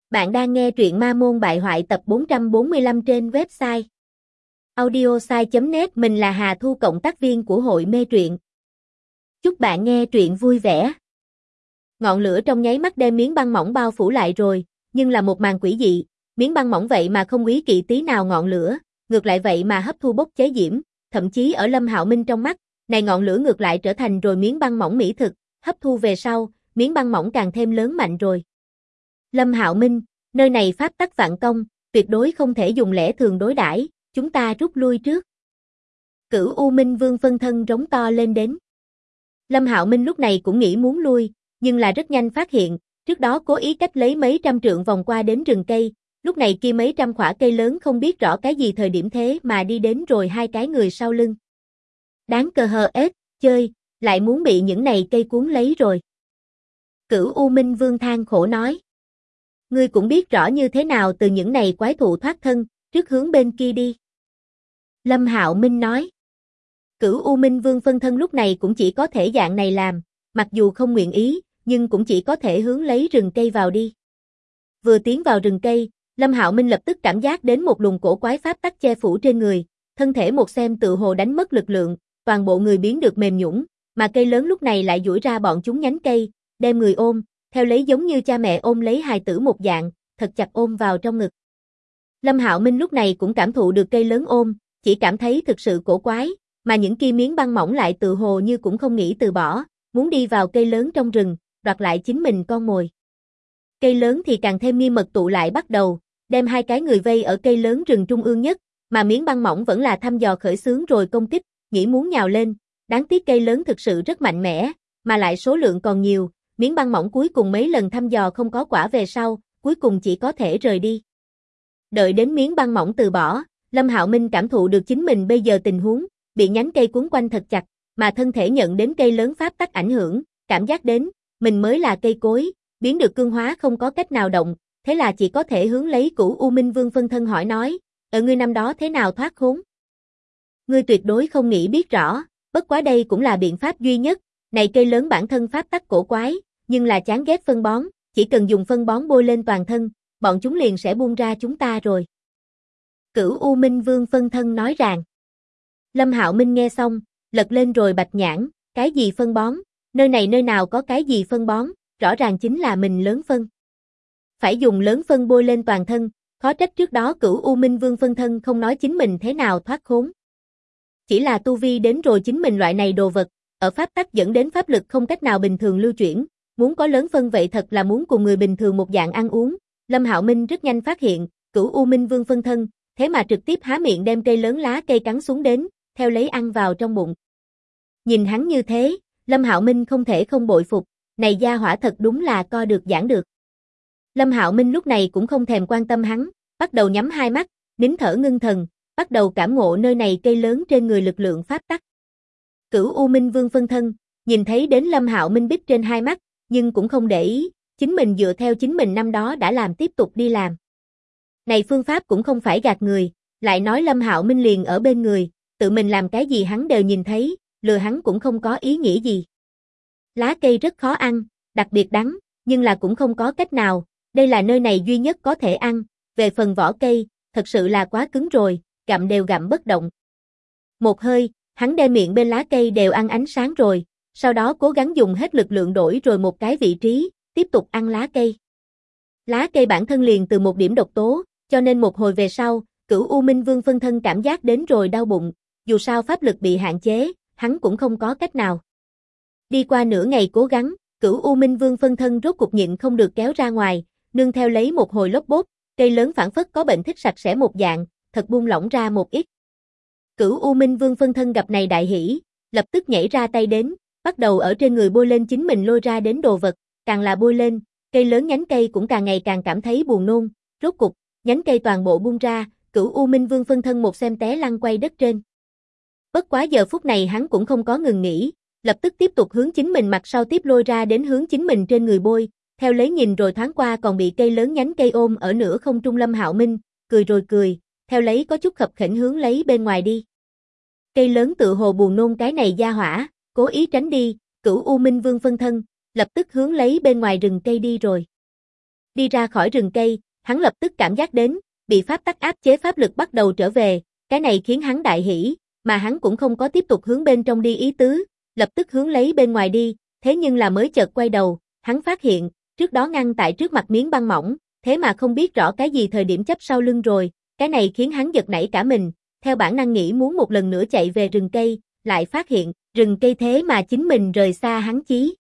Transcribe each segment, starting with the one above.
Bạn đang nghe truyện Ma Môn Bại Hoại tập 445 trên website audiosai.net. Mình là Hà Thu, cộng tác viên của hội mê truyện. Chúc bạn nghe truyện vui vẻ. Ngọn lửa trong nháy mắt đem miếng băng mỏng bao phủ lại rồi, nhưng là một màn quỷ dị, miếng băng mỏng vậy mà không úy kỵ tí nào ngọn lửa, ngược lại vậy mà hấp thu bốc cháy diễm, thậm chí ở Lâm Hạo Minh trong mắt, này ngọn lửa ngược lại trở thành rồi miếng băng mỏng mỹ thực, hấp thu về sau, miếng băng mỏng càng thêm lớn mạnh rồi. Lâm Hạo Minh, nơi này pháp tắc vạn công, tuyệt đối không thể dùng lẽ thường đối đãi, chúng ta rút lui trước. Cửu U Minh Vương phân thân rống to lên đến. Lâm Hạo Minh lúc này cũng nghĩ muốn lui, nhưng là rất nhanh phát hiện, trước đó cố ý cách lấy mấy trăm trượng vòng qua đến rừng cây, lúc này kia mấy trăm khỏa cây lớn không biết rõ cái gì thời điểm thế mà đi đến rồi hai cái người sau lưng. Đáng cờ hờ ết, chơi, lại muốn bị những này cây cuốn lấy rồi. Cửu U Minh Vương than khổ nói. Ngươi cũng biết rõ như thế nào từ những này quái thụ thoát thân, trước hướng bên kia đi. Lâm Hạo Minh nói. Cửu U Minh Vương phân thân lúc này cũng chỉ có thể dạng này làm, mặc dù không nguyện ý, nhưng cũng chỉ có thể hướng lấy rừng cây vào đi. Vừa tiến vào rừng cây, Lâm Hạo Minh lập tức cảm giác đến một luồng cổ quái pháp tắc che phủ trên người, thân thể một xem tự hồ đánh mất lực lượng, toàn bộ người biến được mềm nhũn, mà cây lớn lúc này lại duỗi ra bọn chúng nhánh cây, đem người ôm, theo lấy giống như cha mẹ ôm lấy hài tử một dạng, thật chặt ôm vào trong ngực. Lâm Hạo Minh lúc này cũng cảm thụ được cây lớn ôm, chỉ cảm thấy thực sự cổ quái, mà những kia miếng băng mỏng lại tự hồ như cũng không nghĩ từ bỏ, muốn đi vào cây lớn trong rừng, đoạt lại chính mình con mồi. Cây lớn thì càng thêm nghiêm mật tụ lại bắt đầu, đem hai cái người vây ở cây lớn rừng trung ương nhất, mà miếng băng mỏng vẫn là thăm dò khởi xướng rồi công kích, nghĩ muốn nhào lên, đáng tiếc cây lớn thực sự rất mạnh mẽ, mà lại số lượng còn nhiều. Miếng băng mỏng cuối cùng mấy lần thăm dò không có quả về sau, cuối cùng chỉ có thể rời đi. Đợi đến miếng băng mỏng từ bỏ, Lâm Hạo Minh cảm thụ được chính mình bây giờ tình huống, bị nhánh cây cuốn quanh thật chặt, mà thân thể nhận đến cây lớn pháp tắc ảnh hưởng, cảm giác đến, mình mới là cây cối, biến được cương hóa không có cách nào động, thế là chỉ có thể hướng lấy Cửu U Minh Vương phân thân hỏi nói, ở ngươi năm đó thế nào thoát khốn? Ngươi tuyệt đối không nghĩ biết rõ, bất quá đây cũng là biện pháp duy nhất, này cây lớn bản thân pháp tắc cổ quái, nhưng là chán ghét phân bón, chỉ cần dùng phân bón bôi lên toàn thân, bọn chúng liền sẽ buông ra chúng ta rồi. Cửu U Minh Vương phân thân nói rằng. Lâm Hạo Minh nghe xong, lật lên rồi bạch nhãn, cái gì phân bón, nơi này nơi nào có cái gì phân bón, rõ ràng chính là mình lớn phân. Phải dùng lớn phân bôi lên toàn thân, khó trách trước đó Cửu U Minh Vương phân thân không nói chính mình thế nào thoát khốn. Chỉ là tu vi đến rồi chính mình loại này đồ vật, ở pháp tắc dẫn đến pháp lực không cách nào bình thường lưu chuyển, muốn có lớn phân vậy thật là muốn cùng người bình thường một dạng ăn uống. Lâm Hạo Minh rất nhanh phát hiện, Cửu U Minh Vương phân thân, thế mà trực tiếp há miệng đem cây lớn lá cây cắn xuống đến, theo lấy ăn vào trong bụng. Nhìn hắn như thế, Lâm Hạo Minh không thể không bội phục, này gia hỏa thật đúng là co được giảng được. Lâm Hạo Minh lúc này cũng không thèm quan tâm hắn, bắt đầu nhắm hai mắt, nín thở ngưng thần, bắt đầu cảm ngộ nơi này cây lớn trên người lực lượng pháp tắc. Cửu U Minh Vương phân thân, nhìn thấy đến Lâm Hạo Minh bích trên hai mắt, nhưng cũng không để ý, chính mình dựa theo chính mình năm đó đã làm tiếp tục đi làm. Này phương pháp cũng không phải gạt người, lại nói Lâm Hạo Minh liền ở bên người, tự mình làm cái gì hắn đều nhìn thấy, lừa hắn cũng không có ý nghĩa gì. Lá cây rất khó ăn, đặc biệt đắng, nhưng là cũng không có cách nào, đây là nơi này duy nhất có thể ăn, về phần vỏ cây, thật sự là quá cứng rồi, gặm đều gặm bất động. Một hơi, hắn đem miệng bên lá cây đều ăn ánh sáng rồi, sau đó cố gắng dùng hết lực lượng đổi rồi một cái vị trí, tiếp tục ăn lá cây. Lá cây bản thân liền từ một điểm độc tố, cho nên một hồi về sau, Cửu U Minh Vương phân thân cảm giác đến rồi đau bụng, dù sao pháp lực bị hạn chế, hắn cũng không có cách nào. Đi qua nửa ngày cố gắng, Cửu U Minh Vương phân thân rốt cục nhịn không được kéo ra ngoài, nương theo lấy một hồi lốp bốp, cây lớn phảng phất có bệnh thích sạch sẽ một dạng, thật buông lỏng ra một ít. Cửu U Minh Vương phân thân gặp này đại hỉ, lập tức nhảy ra tay đến, bắt đầu ở trên người bôi lên chính mình lôi ra đến đồ vật, càng là bôi lên, cây lớn nhánh cây cũng càng ngày càng cảm thấy buồn nôn, rốt cục, nhánh cây toàn bộ buông ra, Cửu U Minh Vương phân thân một xem té lăn quay đất trên. Bất quá giờ phút này hắn cũng không có ngừng nghỉ, lập tức tiếp tục hướng chính mình mặt sau tiếp lôi ra đến hướng chính mình trên người bôi, theo lấy nhìn rồi thoáng qua còn bị cây lớn nhánh cây ôm ở nửa không trung Lâm Hạo Minh, cười rồi cười, theo lấy có chút khập khểnh hướng lấy bên ngoài đi. Cây lớn tự hồ buồn nôn cái này gia hỏa, cố ý tránh đi, Cửu U Minh Vương phân thân, lập tức hướng lấy bên ngoài rừng cây đi rồi. đi ra khỏi rừng cây, hắn lập tức cảm giác đến, bị pháp tắc áp chế pháp lực bắt đầu trở về, cái này khiến hắn đại hỉ, mà hắn cũng không có tiếp tục hướng bên trong đi ý tứ, lập tức hướng lấy bên ngoài đi, thế nhưng là mới chợt quay đầu, hắn phát hiện, trước đó ngăn tại trước mặt miếng băng mỏng, thế mà không biết rõ cái gì thời điểm chấp sau lưng rồi, cái này khiến hắn giật nảy cả mình, theo bản năng nghĩ muốn một lần nữa chạy về rừng cây, lại phát hiện, rừng cây thế mà chính mình rời xa hắn chí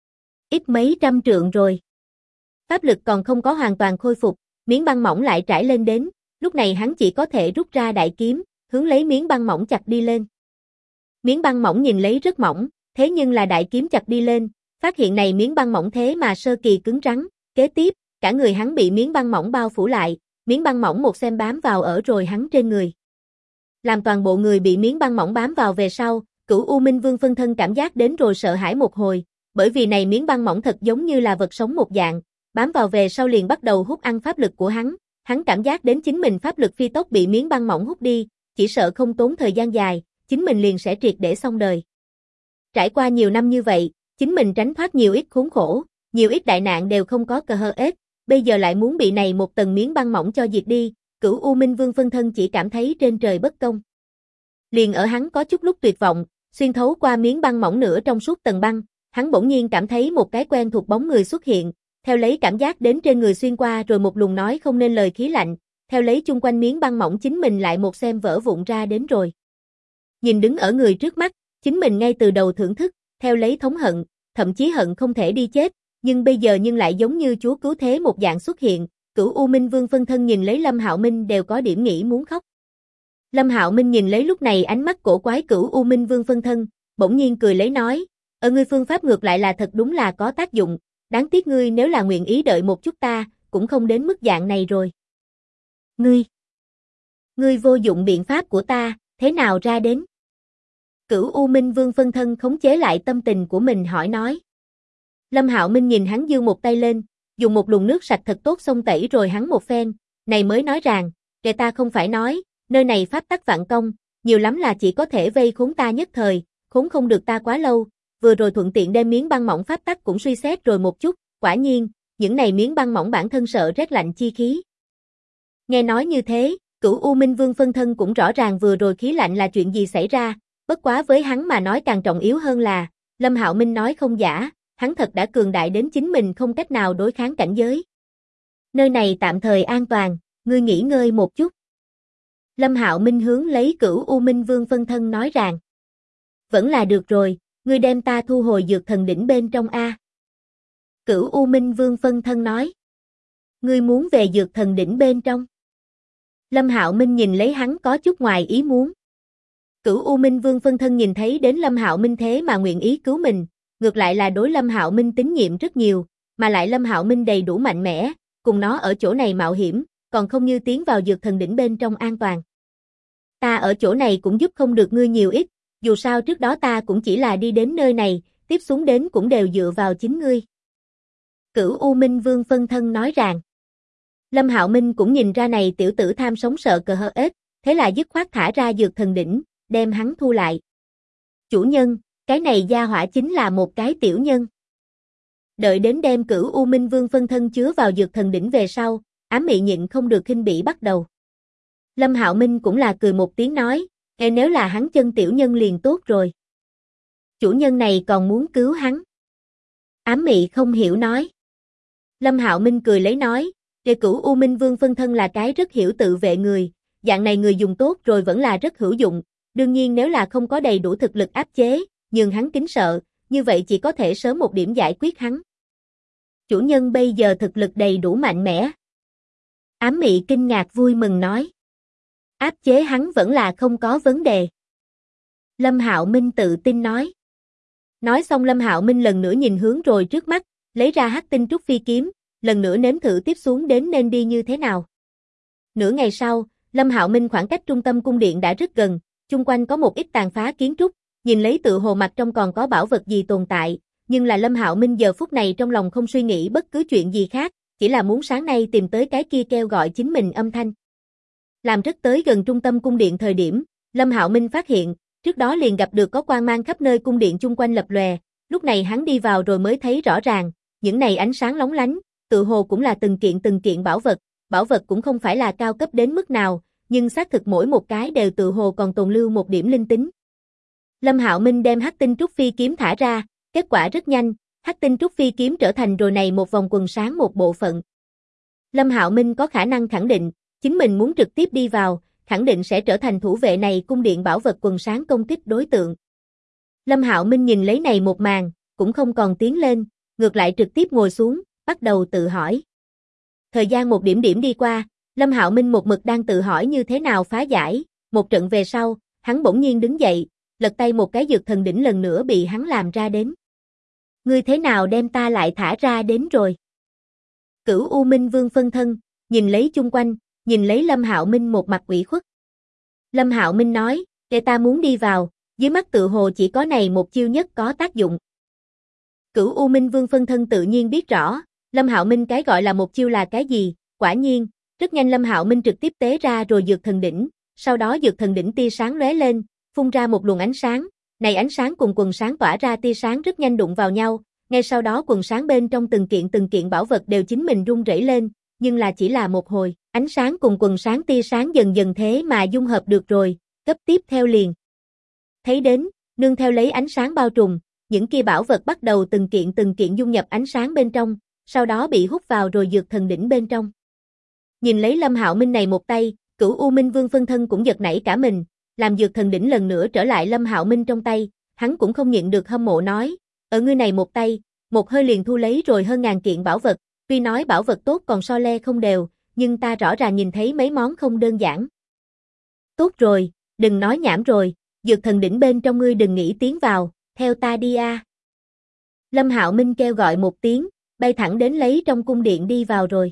ít mấy trăm trượng rồi. Pháp lực còn không có hoàn toàn khôi phục, miếng băng mỏng lại trải lên đến, lúc này hắn chỉ có thể rút ra đại kiếm, hướng lấy miếng băng mỏng chặt đi lên. Miếng băng mỏng nhìn lấy rất mỏng, thế nhưng là đại kiếm chặt đi lên, phát hiện này miếng băng mỏng thế mà sơ kỳ cứng rắn, kế tiếp, cả người hắn bị miếng băng mỏng bao phủ lại, miếng băng mỏng một xem bám vào ở rồi hắn trên người. Làm toàn bộ người bị miếng băng mỏng bám vào về sau, Cửu U Minh Vương phân thân cảm giác đến rồi sợ hãi một hồi, bởi vì này miếng băng mỏng thật giống như là vật sống một dạng, bám vào về sau liền bắt đầu hút ăn pháp lực của hắn cảm giác đến chính mình pháp lực phi tốc bị miếng băng mỏng hút đi, chỉ sợ không tốn thời gian dài, chính mình liền sẽ triệt để xong đời. Trải qua nhiều năm như vậy, chính mình tránh thoát nhiều ít khốn khổ, nhiều ít đại nạn đều không có cơ ếch, bây giờ lại muốn bị này một tầng miếng băng mỏng cho diệt đi, Cửu U Minh Vương phân thân chỉ cảm thấy trên trời bất công. Liền ở hắn có chút lúc tuyệt vọng, xuyên thấu qua miếng băng mỏng nửa trong suốt tầng băng, hắn bỗng nhiên cảm thấy một cái quen thuộc bóng người xuất hiện, theo lấy cảm giác đến trên người xuyên qua rồi một luồng nói không nên lời khí lạnh, theo lấy chung quanh miếng băng mỏng chính mình lại một xem vỡ vụn ra đến rồi. Nhìn đứng ở người trước mắt, chính mình ngay từ đầu thưởng thức, theo lấy thống hận, thậm chí hận không thể đi chết, nhưng bây giờ nhưng lại giống như chúa cứu thế một dạng xuất hiện, Cửu U Minh Vương phân thân nhìn lấy Lâm Hạo Minh đều có điểm nghĩ muốn khóc. Lâm Hạo Minh nhìn lấy lúc này ánh mắt cổ quái Cửu U Minh Vương phân thân, bỗng nhiên cười lấy nói, ngươi phương pháp ngược lại là thật đúng là có tác dụng, đáng tiếc ngươi nếu là nguyện ý đợi một chút ta, cũng không đến mức dạng này rồi. Ngươi vô dụng biện pháp của ta, thế nào ra đến? Cửu U Minh Vương phân thân khống chế lại tâm tình của mình hỏi nói. Lâm Hạo Minh nhìn hắn giương một tay lên, dùng một luồng nước sạch thật tốt xông tẩy rồi hắn một phen, này mới nói rằng, kệ ta không phải nói, nơi này pháp tắc vạn công, nhiều lắm là chỉ có thể vây khốn ta nhất thời, khốn không được ta quá lâu, vừa rồi thuận tiện đem miếng băng mỏng pháp tắc cũng suy xét rồi một chút, quả nhiên, những này miếng băng mỏng bản thân sợ rét lạnh chi khí. Nghe nói như thế, Cửu U Minh Vương phân thân cũng rõ ràng vừa rồi khí lạnh là chuyện gì xảy ra, bất quá với hắn mà nói càng trọng yếu hơn là, Lâm Hạo Minh nói không giả, hắn thật đã cường đại đến chính mình không cách nào đối kháng cảnh giới. Nơi này tạm thời an toàn, ngươi nghỉ ngơi một chút. Lâm Hạo Minh hướng lấy Cửu U Minh Vương phân thân nói rằng, vẫn là được rồi, ngươi đem ta thu hồi dược thần đỉnh bên trong a. Cửu U Minh Vương phân thân nói, ngươi muốn về dược thần đỉnh bên trong. Lâm Hạo Minh nhìn lấy hắn có chút ngoài ý muốn. Cửu U Minh Vương phân thân nhìn thấy đến Lâm Hạo Minh thế mà nguyện ý cứu mình, ngược lại là đối Lâm Hạo Minh tín nhiệm rất nhiều, mà lại Lâm Hạo Minh đầy đủ mạnh mẽ, cùng nó ở chỗ này mạo hiểm, còn không như tiến vào dược thần đỉnh bên trong an toàn. Ta ở chỗ này cũng giúp không được ngươi nhiều ít, dù sao trước đó ta cũng chỉ là đi đến nơi này, tiếp xuống đến cũng đều dựa vào chính ngươi. Cửu U Minh Vương phân thân nói rằng. Lâm Hạo Minh cũng nhìn ra này tiểu tử tham sống sợ ếch, thế là dứt khoát thả ra dược thần đỉnh, đem hắn thu lại. Chủ nhân, cái này gia hỏa chính là một cái tiểu nhân. Đợi đến đem Cửu U Minh Vương phân thân chứa vào dược thần đỉnh về sau, Ám Mị nhịn không được khinh bỉ bắt đầu. Lâm Hạo Minh cũng là cười một tiếng nói, nếu là hắn chân tiểu nhân liền tốt rồi. Chủ nhân này còn muốn cứu hắn. Ám Mị không hiểu nói. Lâm Hạo Minh cười lấy nói, Cửu U Minh Vương phân thân là cái rất hiểu tự vệ người, dạng này người dùng tốt rồi vẫn là rất hữu dụng, đương nhiên nếu là không có đầy đủ thực lực áp chế, nhường hắn kính sợ, như vậy chỉ có thể sớm một điểm giải quyết hắn. Chủ nhân bây giờ thực lực đầy đủ mạnh mẽ. Ám Mị kinh ngạc vui mừng nói. Áp chế hắn vẫn là không có vấn đề. Lâm Hạo Minh tự tin nói. Nói xong Lâm Hạo Minh lần nữa nhìn hướng rồi trước mắt, lấy ra Hắc Tinh Trúc Phi kiếm, lần nữa nếm thử tiếp xuống đến nên đi như thế nào. Nửa ngày sau, Lâm Hạo Minh khoảng cách trung tâm cung điện đã rất gần, chung quanh có một ít tàn phá kiến trúc, nhìn lấy tự hồ mặt trong còn có bảo vật gì tồn tại, nhưng là Lâm Hạo Minh giờ phút này trong lòng không suy nghĩ bất cứ chuyện gì khác, chỉ là muốn sáng nay tìm tới cái kia kêu gọi chính mình âm thanh. Làm rất tới gần trung tâm cung điện thời điểm, Lâm Hạo Minh phát hiện, trước đó liền gặp được có quang mang khắp nơi cung điện chung quanh lập lòe, lúc này hắn đi vào rồi mới thấy rõ ràng, những này ánh sáng lóng lánh, tự hồ cũng là từng kiện bảo vật cũng không phải là cao cấp đến mức nào, nhưng xác thực mỗi một cái đều tự hồ còn tồn lưu một điểm linh tính. Lâm Hạo Minh đem Hắc Tinh Trúc Phi kiếm thả ra, kết quả rất nhanh, Hắc Tinh Trúc Phi kiếm trở thành rồi này một vòng quần sáng một bộ phận. Lâm Hạo Minh có khả năng khẳng định, chính mình muốn trực tiếp đi vào, khẳng định sẽ trở thành thủ vệ này cung điện bảo vật quần sáng công kích đối tượng. Lâm Hạo Minh nhìn lấy này một màn, cũng không còn tiến lên, ngược lại trực tiếp ngồi xuống, bắt đầu tự hỏi. Thời gian một điểm điểm đi qua, Lâm Hạo Minh một mực đang tự hỏi như thế nào phá giải, một trận về sau, hắn bỗng nhiên đứng dậy, lật tay một cái dược thần đỉnh lần nữa bị hắn làm ra đến. Ngươi thế nào đem ta lại thả ra đến rồi? Cửu U Minh Vương phân thân, nhìn lấy chung quanh, nhìn lấy Lâm Hạo Minh một mặt ủy khuất. Lâm Hạo Minh nói, để ta muốn đi vào, dưới mắt tự hồ chỉ có này một chiêu nhất có tác dụng. Cửu U Minh Vương phân thân tự nhiên biết rõ, Lâm Hạo Minh cái gọi là một chiêu là cái gì, quả nhiên, rất nhanh Lâm Hạo Minh trực tiếp tế ra rồi dược thần đỉnh, sau đó dược thần đỉnh tia sáng lóe lên, phun ra một luồng ánh sáng, này ánh sáng cùng quần sáng tỏa ra tia sáng rất nhanh đụng vào nhau, ngay sau đó quần sáng bên trong từng kiện bảo vật đều chính mình rung rẩy lên, nhưng là chỉ là một hồi, ánh sáng cùng quần sáng tia sáng dần dần thế mà dung hợp được rồi, cấp tiếp theo liền. Thấy đến, nương theo lấy ánh sáng bao trùm, những kia bảo vật bắt đầu từng kiện dung nhập ánh sáng bên trong, sau đó bị hút vào rồi dược thần đỉnh bên trong. Nhìn lấy Lâm Hạo Minh này một tay, Cửu U Minh Vương phân thân cũng giật nảy cả mình, làm dược thần đỉnh lần nữa trở lại Lâm Hạo Minh trong tay, hắn cũng không nhịn được hâm mộ nói, ở ngươi này một tay, một hơi liền thu lấy rồi hơn ngàn kiện bảo vật, tuy nói bảo vật tốt còn so le không đều, nhưng ta rõ ràng nhìn thấy mấy món không đơn giản. Tốt rồi, đừng nói nhảm rồi, dược thần đỉnh bên trong ngươi đừng nghĩ tiến vào, theo ta đi a. Lâm Hạo Minh kêu gọi một tiếng, bay thẳng đến lấy trong cung điện đi vào rồi.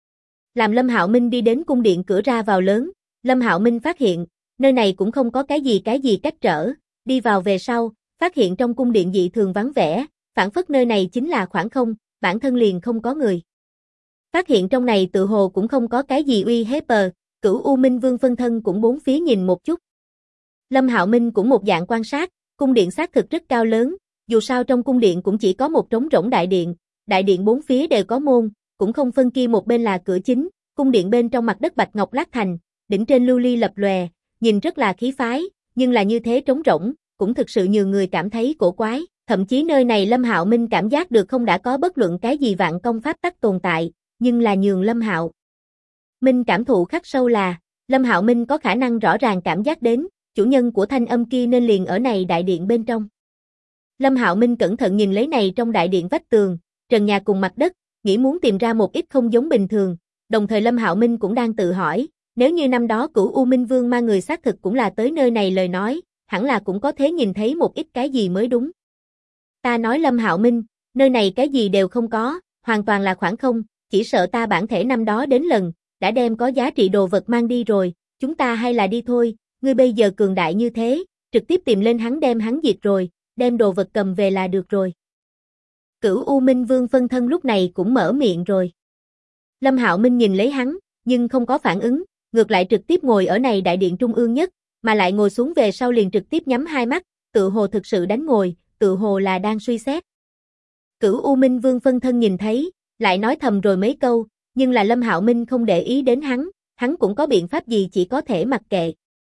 Làm Lâm Hạo Minh đi đến cung điện cửa ra vào lớn, Lâm Hạo Minh phát hiện, nơi này cũng không có cái gì cách trở, đi vào về sau, phát hiện trong cung điện dị thường vắng vẻ, phảng phất nơi này chính là khoảng không, bản thân liền không có người. Phát hiện trong này tự hồ cũng không có cái gì uy hiếp, Cửu U Minh Vương phân thân cũng bốn phía nhìn một chút. Lâm Hạo Minh cũng một dạng quan sát, cung điện xác thực rất cao lớn, dù sao trong cung điện cũng chỉ có một trống rỗng đại điện bốn phía đều có môn, cũng không phân kia một bên là cửa chính, cung điện bên trong mặt đất bạch ngọc lát thành, đỉnh trên lưu ly lập lòe, nhìn rất là khí phái, nhưng là như thế trống rỗng, cũng thực sự nhiều người cảm thấy cổ quái, thậm chí nơi này Lâm Hạo Minh cảm giác được không đã có bất luận cái gì vạn công pháp tắc tồn tại, nhưng là nhường Lâm Hạo Minh cảm thụ khắc sâu là, Lâm Hạo Minh có khả năng rõ ràng cảm giác đến, chủ nhân của thanh âm kia nên liền ở này đại điện bên trong. Lâm Hạo Minh cẩn thận nhìn lấy này trong đại điện vách tường, trần nhà cùng mặt đất, nghĩ muốn tìm ra một ít không giống bình thường, đồng thời Lâm Hạo Minh cũng đang tự hỏi, nếu như năm đó Cửu U Minh Vương ma người xác thực cũng là tới nơi này lời nói, hẳn là cũng có thể nhìn thấy một ít cái gì mới đúng. Ta nói Lâm Hạo Minh, nơi này cái gì đều không có, hoàn toàn là khoảng không, chỉ sợ ta bản thể năm đó đến lần, đã đem có giá trị đồ vật mang đi rồi, chúng ta hay là đi thôi, ngươi bây giờ cường đại như thế, trực tiếp tìm lên hắn đem hắn diệt rồi, đem đồ vật cầm về là được rồi. Cửu U Minh Vương phân thân lúc này cũng mở miệng rồi. Lâm Hạo Minh nhìn lấy hắn, nhưng không có phản ứng, ngược lại trực tiếp ngồi ở này đại điện trung ương nhất, mà lại ngồi xuống về sau liền trực tiếp nhắm hai mắt, tự hồ thực sự đánh ngồi, tự hồ là đang suy xét. Cửu U Minh Vương phân thân nhìn thấy, lại nói thầm rồi mấy câu, nhưng là Lâm Hạo Minh không để ý đến hắn cũng có biện pháp gì chỉ có thể mặc kệ.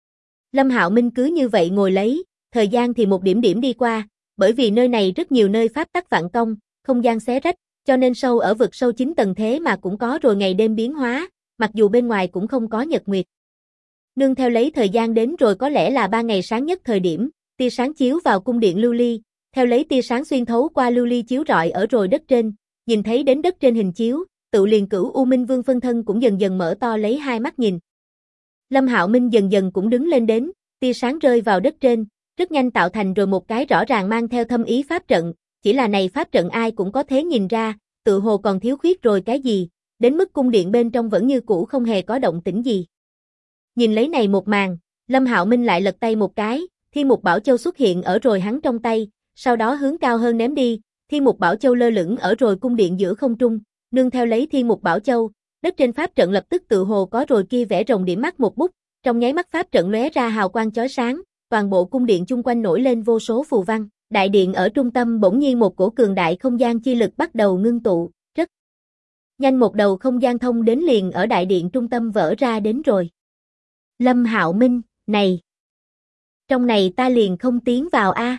Lâm Hạo Minh cứ như vậy ngồi lấy, thời gian thì một điểm điểm đi qua, bởi vì nơi này rất nhiều nơi pháp tắc vạn công, không gian xé rách, cho nên sâu ở vực sâu 9 tầng thế mà cũng có rồi ngày đêm biến hóa, mặc dù bên ngoài cũng không có nhật nguyệt. Nương theo lấy thời gian đến rồi có lẽ là 3 ngày sáng nhất thời điểm, tia sáng chiếu vào cung điện lưu ly, theo lấy tia sáng xuyên thấu qua lưu ly chiếu rọi ở rồi đất trên, nhìn thấy đến đất trên hình chiếu, tự liền Cửu U Minh Vương phân thân cũng dần dần mở to lấy hai mắt nhìn. Lâm Hạo Minh dần dần cũng đứng lên đến, tia sáng rơi vào đất trên, rất nhanh tạo thành rồi một cái rõ ràng mang theo thâm ý pháp trận, chỉ là này pháp trận ai cũng có thể nhìn ra, tự hồ còn thiếu khuyết rồi cái gì, đến mức cung điện bên trong vẫn như cũ không hề có động tĩnh gì. Nhìn lấy này một màn, Lâm Hạo Minh lại lật tay một cái, Thiên Mục Bảo Châu xuất hiện ở rồi hắn trong tay, sau đó hướng cao hơn ném đi, Thiên Mục Bảo Châu lơ lửng ở rồi cung điện giữa không trung, nương theo lấy Thiên Mục Bảo Châu, đất trên pháp trận lập tức tự hồ có rồi kia vẽ rồng điểm mắt một bút, trong nháy mắt pháp trận lóe ra hào quang chói sáng, toàn bộ cung điện chung quanh nổi lên vô số phù văn, đại điện ở trung tâm bỗng nhiên một cổ cường đại không gian chi lực bắt đầu ngưng tụ, rất Nhanh một đầu không gian thông đến liền ở đại điện trung tâm vỡ ra đến rồi. Lâm Hạo Minh, này! Trong này ta liền không tiến vào a.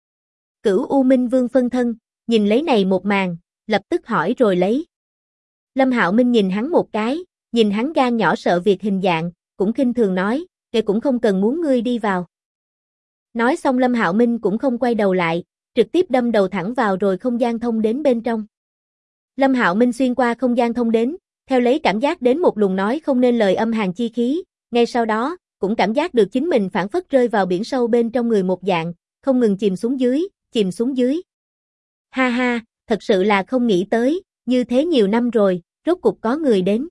Cửu U Minh Vương phân thân, nhìn lấy này một màn, lập tức hỏi rồi lấy. Lâm Hạo Minh nhìn hắn một cái, nhìn hắn gan nhỏ sợ việc hình dạng, cũng khinh thường nói, kệ cũng không cần muốn ngươi đi vào. Nói xong Lâm Hạo Minh cũng không quay đầu lại, trực tiếp đâm đầu thẳng vào rồi không gian thông đến bên trong. Lâm Hạo Minh xuyên qua không gian thông đến, theo lấy cảm giác đến một luồng nói không nên lời âm hàn chi khí, ngay sau đó, cũng cảm giác được chính mình phảng phất rơi vào biển sâu bên trong người một dạng, không ngừng chìm xuống dưới, chìm xuống dưới. Ha ha, thật sự là không nghĩ tới, như thế nhiều năm rồi, rốt cục có người đến.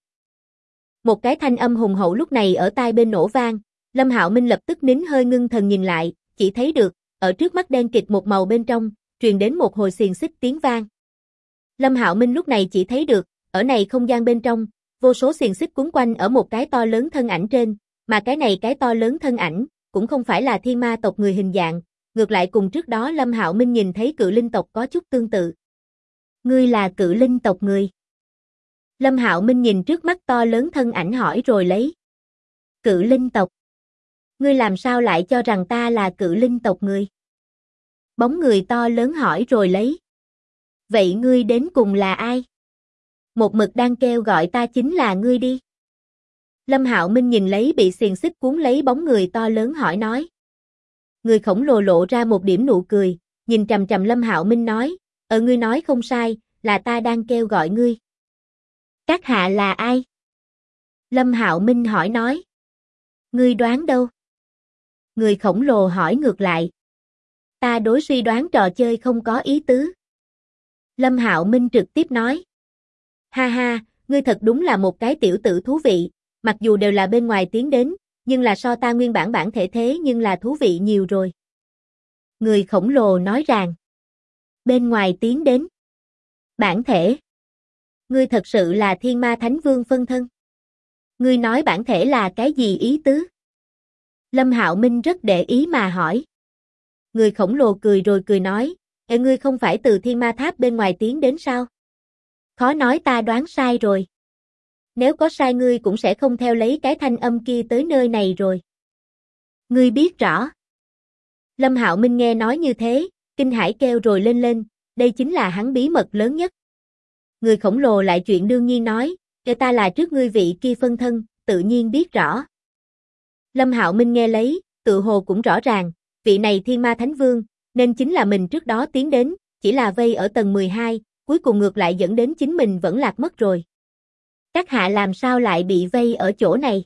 Một cái thanh âm hùng hậu lúc này ở tai bên nổ vang, Lâm Hạo Minh lập tức nín hơi ngưng thần nhìn lại, chỉ thấy được, ở trước mắt đen kịt một màu bên trong, truyền đến một hồi xiềng xích tiếng vang. Lâm Hạo Minh lúc này chỉ thấy được, ở này không gian bên trong, vô số xiềng xích quấn quanh ở một cái to lớn thân ảnh trên, mà cái này cái to lớn thân ảnh, cũng không phải là thiên ma tộc người hình dạng, ngược lại cùng trước đó Lâm Hạo Minh nhìn thấy cự linh tộc có chút tương tự. Ngươi là cự linh tộc người. Lâm Hạo Minh nhìn trước mắt to lớn thân ảnh hỏi rồi lấy. Cự linh tộc. Ngươi làm sao lại cho rằng ta là cự linh tộc người? Bóng người to lớn hỏi rồi lấy. Vậy ngươi đến cùng là ai? Một mực đang kêu gọi ta chính là ngươi đi. Lâm Hạo Minh nhìn lấy bị xiềng xích cuốn lấy bóng người to lớn hỏi nói. Người khổng lồ lộ ra một điểm nụ cười, nhìn trầm trầm Lâm Hạo Minh nói, ngươi nói không sai, là ta đang kêu gọi ngươi. Các hạ là ai? Lâm Hạo Minh hỏi nói. Ngươi đoán đâu? Người khổng lồ hỏi ngược lại. Ta đối suy đoán trò chơi không có ý tứ. Lâm Hạo Minh trực tiếp nói. Ha ha, ngươi thật đúng là một cái tiểu tử thú vị, mặc dù đều là bên ngoài tiến đến, nhưng là so ta nguyên bản bản thể thế nhưng là thú vị nhiều rồi. Người khổng lồ nói rằng. Bên ngoài tiến đến. Bản thể. Ngươi thật sự là Thiên Ma Thánh Vương phân thân. Ngươi nói bản thể là cái gì ý tứ? Lâm Hạo Minh rất để ý mà hỏi. Người khổng lồ cười rồi cười nói, ngươi không phải từ Thiên Ma Tháp bên ngoài tiến đến sao? Khó nói ta đoán sai rồi. Nếu có sai ngươi cũng sẽ không theo lấy cái thanh âm kia tới nơi này rồi. Ngươi biết rõ. Lâm Hạo Minh nghe nói như thế, kinh hãi kêu rồi lên lên, đây chính là hắn bí mật lớn nhất. Người khổng lồ lại chuyện đương nhiên nói, ta là trước ngươi vị kia phân thân, tự nhiên biết rõ. Lâm Hạo Minh nghe lấy, tự hồ cũng rõ ràng, vị này Thiên Ma Thánh Vương, nên chính là mình trước đó tiến đến, chỉ là vây ở tầng 12, cuối cùng ngược lại dẫn đến chính mình vẫn lạc mất rồi. Các hạ làm sao lại bị vây ở chỗ này?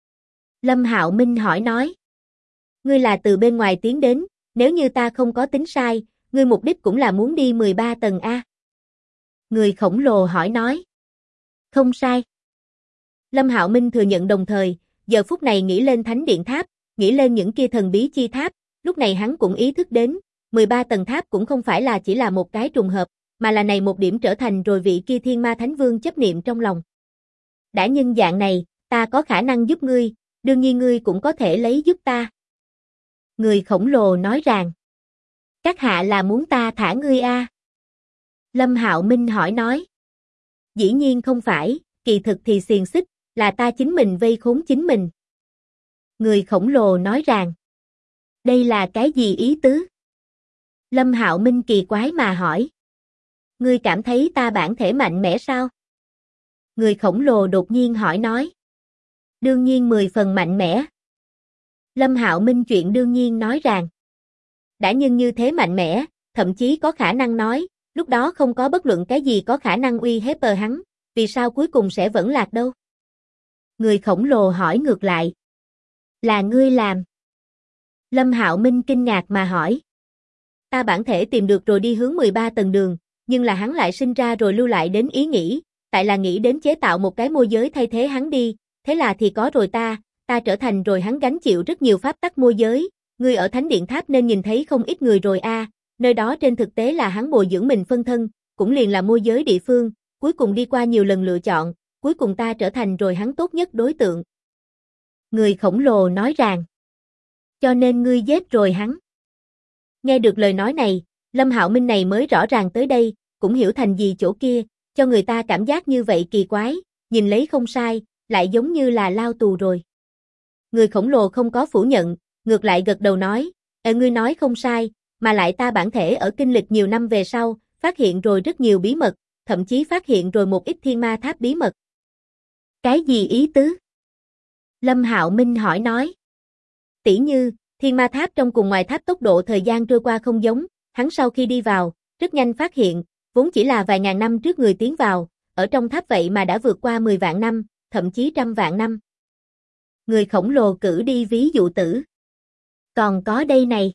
Lâm Hạo Minh hỏi nói. Ngươi là từ bên ngoài tiến đến, nếu như ta không có tính sai, ngươi mục đích cũng là muốn đi 13 tầng A. Người khổng lồ hỏi nói. Không sai. Lâm Hạo Minh thừa nhận đồng thời, giờ phút này nghĩ lên Thánh Điện Tháp, nghĩ lên những kia thần bí chi tháp, lúc này hắn cũng ý thức đến, 13 tầng tháp cũng không phải là chỉ là một cái trùng hợp, mà là này một điểm trở thành rồi vị kia Thiên Ma Thánh Vương chấp niệm trong lòng. Đã nhân dạng này, ta có khả năng giúp ngươi, đương nhiên ngươi cũng có thể lấy giúp ta. Người khổng lồ nói rằng. Các hạ là muốn ta thả ngươi a? Lâm Hạo Minh hỏi nói. Dĩ nhiên không phải, kỳ thực thì xiềng xích, là ta chính mình vây khốn chính mình. Người khổng lồ nói rằng. Đây là cái gì ý tứ? Lâm Hạo Minh kỳ quái mà hỏi. Ngươi cảm thấy ta bản thể mạnh mẽ sao? Người khổng lồ đột nhiên hỏi nói. Đương nhiên 10 phần mạnh mẽ. Lâm Hạo Minh chuyện đương nhiên nói rằng. Đã nhưng như thế mạnh mẽ, thậm chí có khả năng nói, lúc đó không có bất luận cái gì có khả năng uy hiếp hắn, vì sao cuối cùng sẽ vẫn lạc đâu? Người khổng lồ hỏi ngược lại. Là ngươi làm. Lâm Hạo Minh kinh ngạc mà hỏi. Ta bản thể tìm được rồi đi hướng 13 tầng đường, nhưng là hắn lại sinh ra rồi lưu lại đến ý nghĩ, tại là nghĩ đến chế tạo một cái môi giới thay thế hắn đi, thế là thì có rồi ta trở thành rồi hắn gánh chịu rất nhiều pháp tắc môi giới, ngươi ở Thánh Điện Tháp nên nhìn thấy không ít người rồi a, nơi đó trên thực tế là hắn bồi dưỡng mình phân thân, cũng liền là môi giới địa phương, cuối cùng đi qua nhiều lần lựa chọn, cuối cùng ta trở thành rồi hắn tốt nhất đối tượng. Người khổng lồ nói rằng. Cho nên ngươi giết rồi hắn. Nghe được lời nói này, Lâm Hạo Minh này mới rõ ràng tới đây, cũng hiểu thành gì chỗ kia, cho người ta cảm giác như vậy kỳ quái, nhìn lấy không sai, lại giống như là lao tù rồi. Người khổng lồ không có phủ nhận, ngược lại gật đầu nói, ngươi nói không sai, mà lại ta bản thể ở kinh lịch nhiều năm về sau, phát hiện rồi rất nhiều bí mật, thậm chí phát hiện rồi một ít thiên ma tháp bí mật. Cái gì ý tứ? Lâm Hạo Minh hỏi nói. Tỉ như, thiên ma tháp trong cùng ngoài tháp tốc độ thời gian trôi qua không giống, hắn sau khi đi vào, rất nhanh phát hiện, vốn chỉ là vài ngàn năm trước người tiến vào, ở trong tháp vậy mà đã vượt qua 10 vạn năm, thậm chí trăm vạn năm. Người khổng lồ cử đi ví dụ tử. Còn có đây này.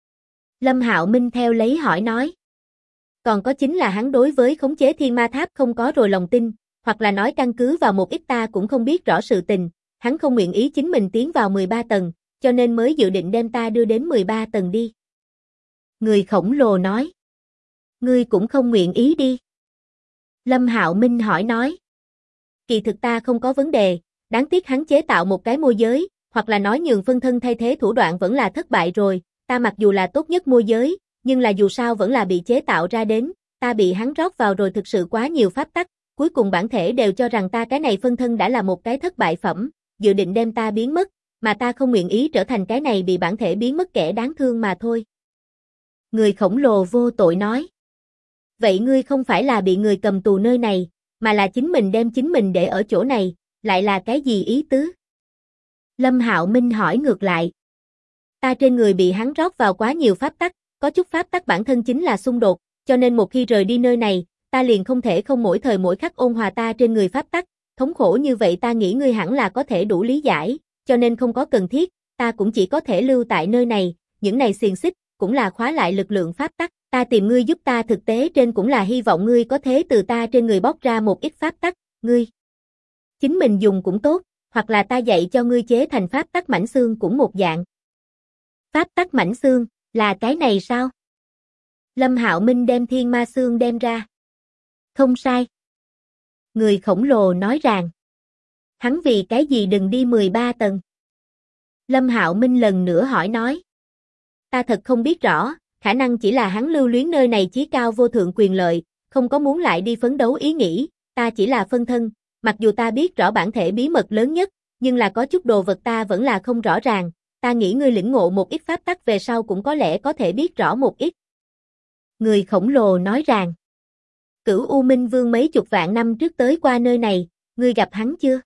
Lâm Hạo Minh theo lấy hỏi nói. Còn có chính là hắn đối với khống chế thiên ma tháp không có rồi lòng tin, hoặc là nói căn cứ vào một ít ta cũng không biết rõ sự tình, hắn không nguyện ý chính mình tiến vào 13 tầng, cho nên mới dự định đem ta đưa đến 13 tầng đi. Người khổng lồ nói. Ngươi cũng không nguyện ý đi. Lâm Hạo Minh hỏi nói. Kỳ thực ta không có vấn đề, đáng tiếc hắn chế tạo một cái môi giới, hoặc là nói nhường phân thân thay thế thủ đoạn vẫn là thất bại rồi, ta mặc dù là tốt nhất môi giới, nhưng là dù sao vẫn là bị chế tạo ra đến, ta bị hắn rót vào rồi thực sự quá nhiều pháp tắc, cuối cùng bản thể đều cho rằng ta cái này phân thân đã là một cái thất bại phẩm, dự định đem ta biến mất, mà ta không nguyện ý trở thành cái này bị bản thể biến mất kẻ đáng thương mà thôi. Người khổng lồ vô tội nói. Vậy ngươi không phải là bị người cầm tù nơi này, mà là chính mình đem chính mình để ở chỗ này, lại là cái gì ý tứ? Lâm Hạo Minh hỏi ngược lại. Ta trên người bị hắn rót vào quá nhiều pháp tắc, có chút pháp tắc bản thân chính là xung đột, cho nên một khi rời đi nơi này, ta liền không thể không mỗi thời mỗi khắc ôn hòa ta trên người pháp tắc, thống khổ như vậy ta nghĩ ngươi hẳn là có thể đủ lý giải, cho nên không có cần thiết, ta cũng chỉ có thể lưu tại nơi này, những này xiềng xích cũng là khóa lại lực lượng pháp tắc, ta tìm ngươi giúp ta thực tế trên cũng là hy vọng ngươi có thể từ ta trên người bóc ra một ít pháp tắc, ngươi chính mình dùng cũng tốt, hoặc là ta dạy cho ngươi chế thành pháp tắc mảnh xương cũng một dạng. Pháp tắc mảnh xương, là cái này sao? Lâm Hạo Minh đem thiên ma xương đem ra. Không sai. Người khổng lồ nói rằng. Hắn vì cái gì đừng đi 13 tầng? Lâm Hạo Minh lần nữa hỏi nói. Ta thật không biết rõ, khả năng chỉ là hắn lưu luyến nơi này chí cao vô thượng quyền lợi, không có muốn lại đi phấn đấu ý nghĩ, ta chỉ là phân thân, mặc dù ta biết rõ bản thể bí mật lớn nhất, nhưng là có chút đồ vật ta vẫn là không rõ ràng, ta nghĩ ngươi lĩnh ngộ một ít pháp tắc về sau cũng có lẽ có thể biết rõ một ít. Người khổng lồ nói rằng, Cửu U Minh Vương mấy chục vạn năm trước tới qua nơi này, ngươi gặp hắn chưa?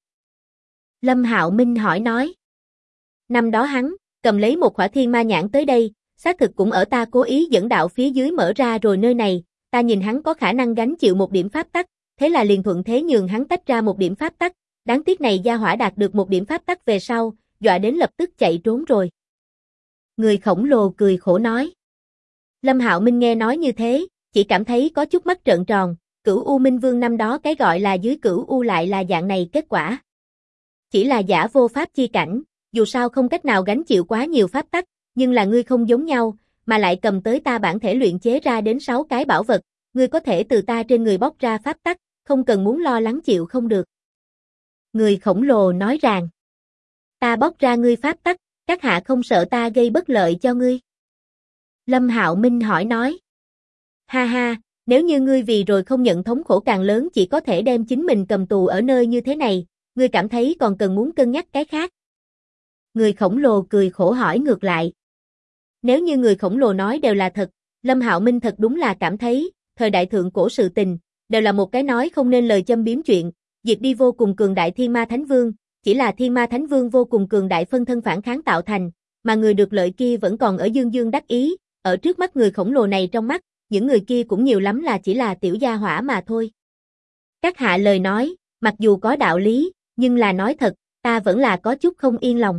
Lâm Hạo Minh hỏi nói. Năm đó hắn, cầm lấy một khỏa thiên ma nhãn tới đây, xác thực cũng ở ta cố ý dẫn đạo phía dưới mở ra rồi nơi này, ta nhìn hắn có khả năng gánh chịu một điểm pháp tắc, thế là liền thuận thế nhường hắn tách ra một điểm pháp tắc, đáng tiếc này gia hỏa đạt được một điểm pháp tắc về sau, dọa đến lập tức chạy trốn rồi. Người khổng lồ cười khổ nói. Lâm Hạo Minh nghe nói như thế, chỉ cảm thấy có chút mắt trợn tròn, Cửu U Minh Vương năm đó cái gọi là dưới Cửu U lại là dạng này kết quả. Chỉ là giả vô pháp chi cảnh, dù sao không cách nào gánh chịu quá nhiều pháp tắc, nhưng là ngươi không giống nhau, mà lại cầm tới ta bản thể luyện chế ra đến 6 cái bảo vật, ngươi có thể từ ta trên người bóc ra pháp tắc, không cần muốn lo lắng chịu không được. Người khổng lồ nói rằng, ta bóc ra ngươi pháp tắc, các hạ không sợ ta gây bất lợi cho ngươi. Lâm Hạo Minh hỏi nói, ha ha, nếu như ngươi vì rồi không nhận thống khổ càng lớn chỉ có thể đem chính mình cầm tù ở nơi như thế này, ngươi cảm thấy còn cần muốn cân nhắc cái khác. Người khổng lồ cười khổ hỏi ngược lại. Nếu như người khổng lồ nói đều là thật, Lâm Hạo Minh thật đúng là cảm thấy, thời đại thượng cổ sự tình, đều là một cái nói không nên lời châm biếm chuyện, diệt đi vô cùng cường đại Thiên Ma Thánh Vương, chỉ là Thiên Ma Thánh Vương vô cùng cường đại phân thân phản kháng tạo thành, mà người được lợi kia vẫn còn ở dương dương đắc ý, ở trước mắt người khổng lồ này trong mắt, những người kia cũng nhiều lắm là chỉ là tiểu gia hỏa mà thôi. Các hạ lời nói, mặc dù có đạo lý, nhưng là nói thật, ta vẫn là có chút không yên lòng.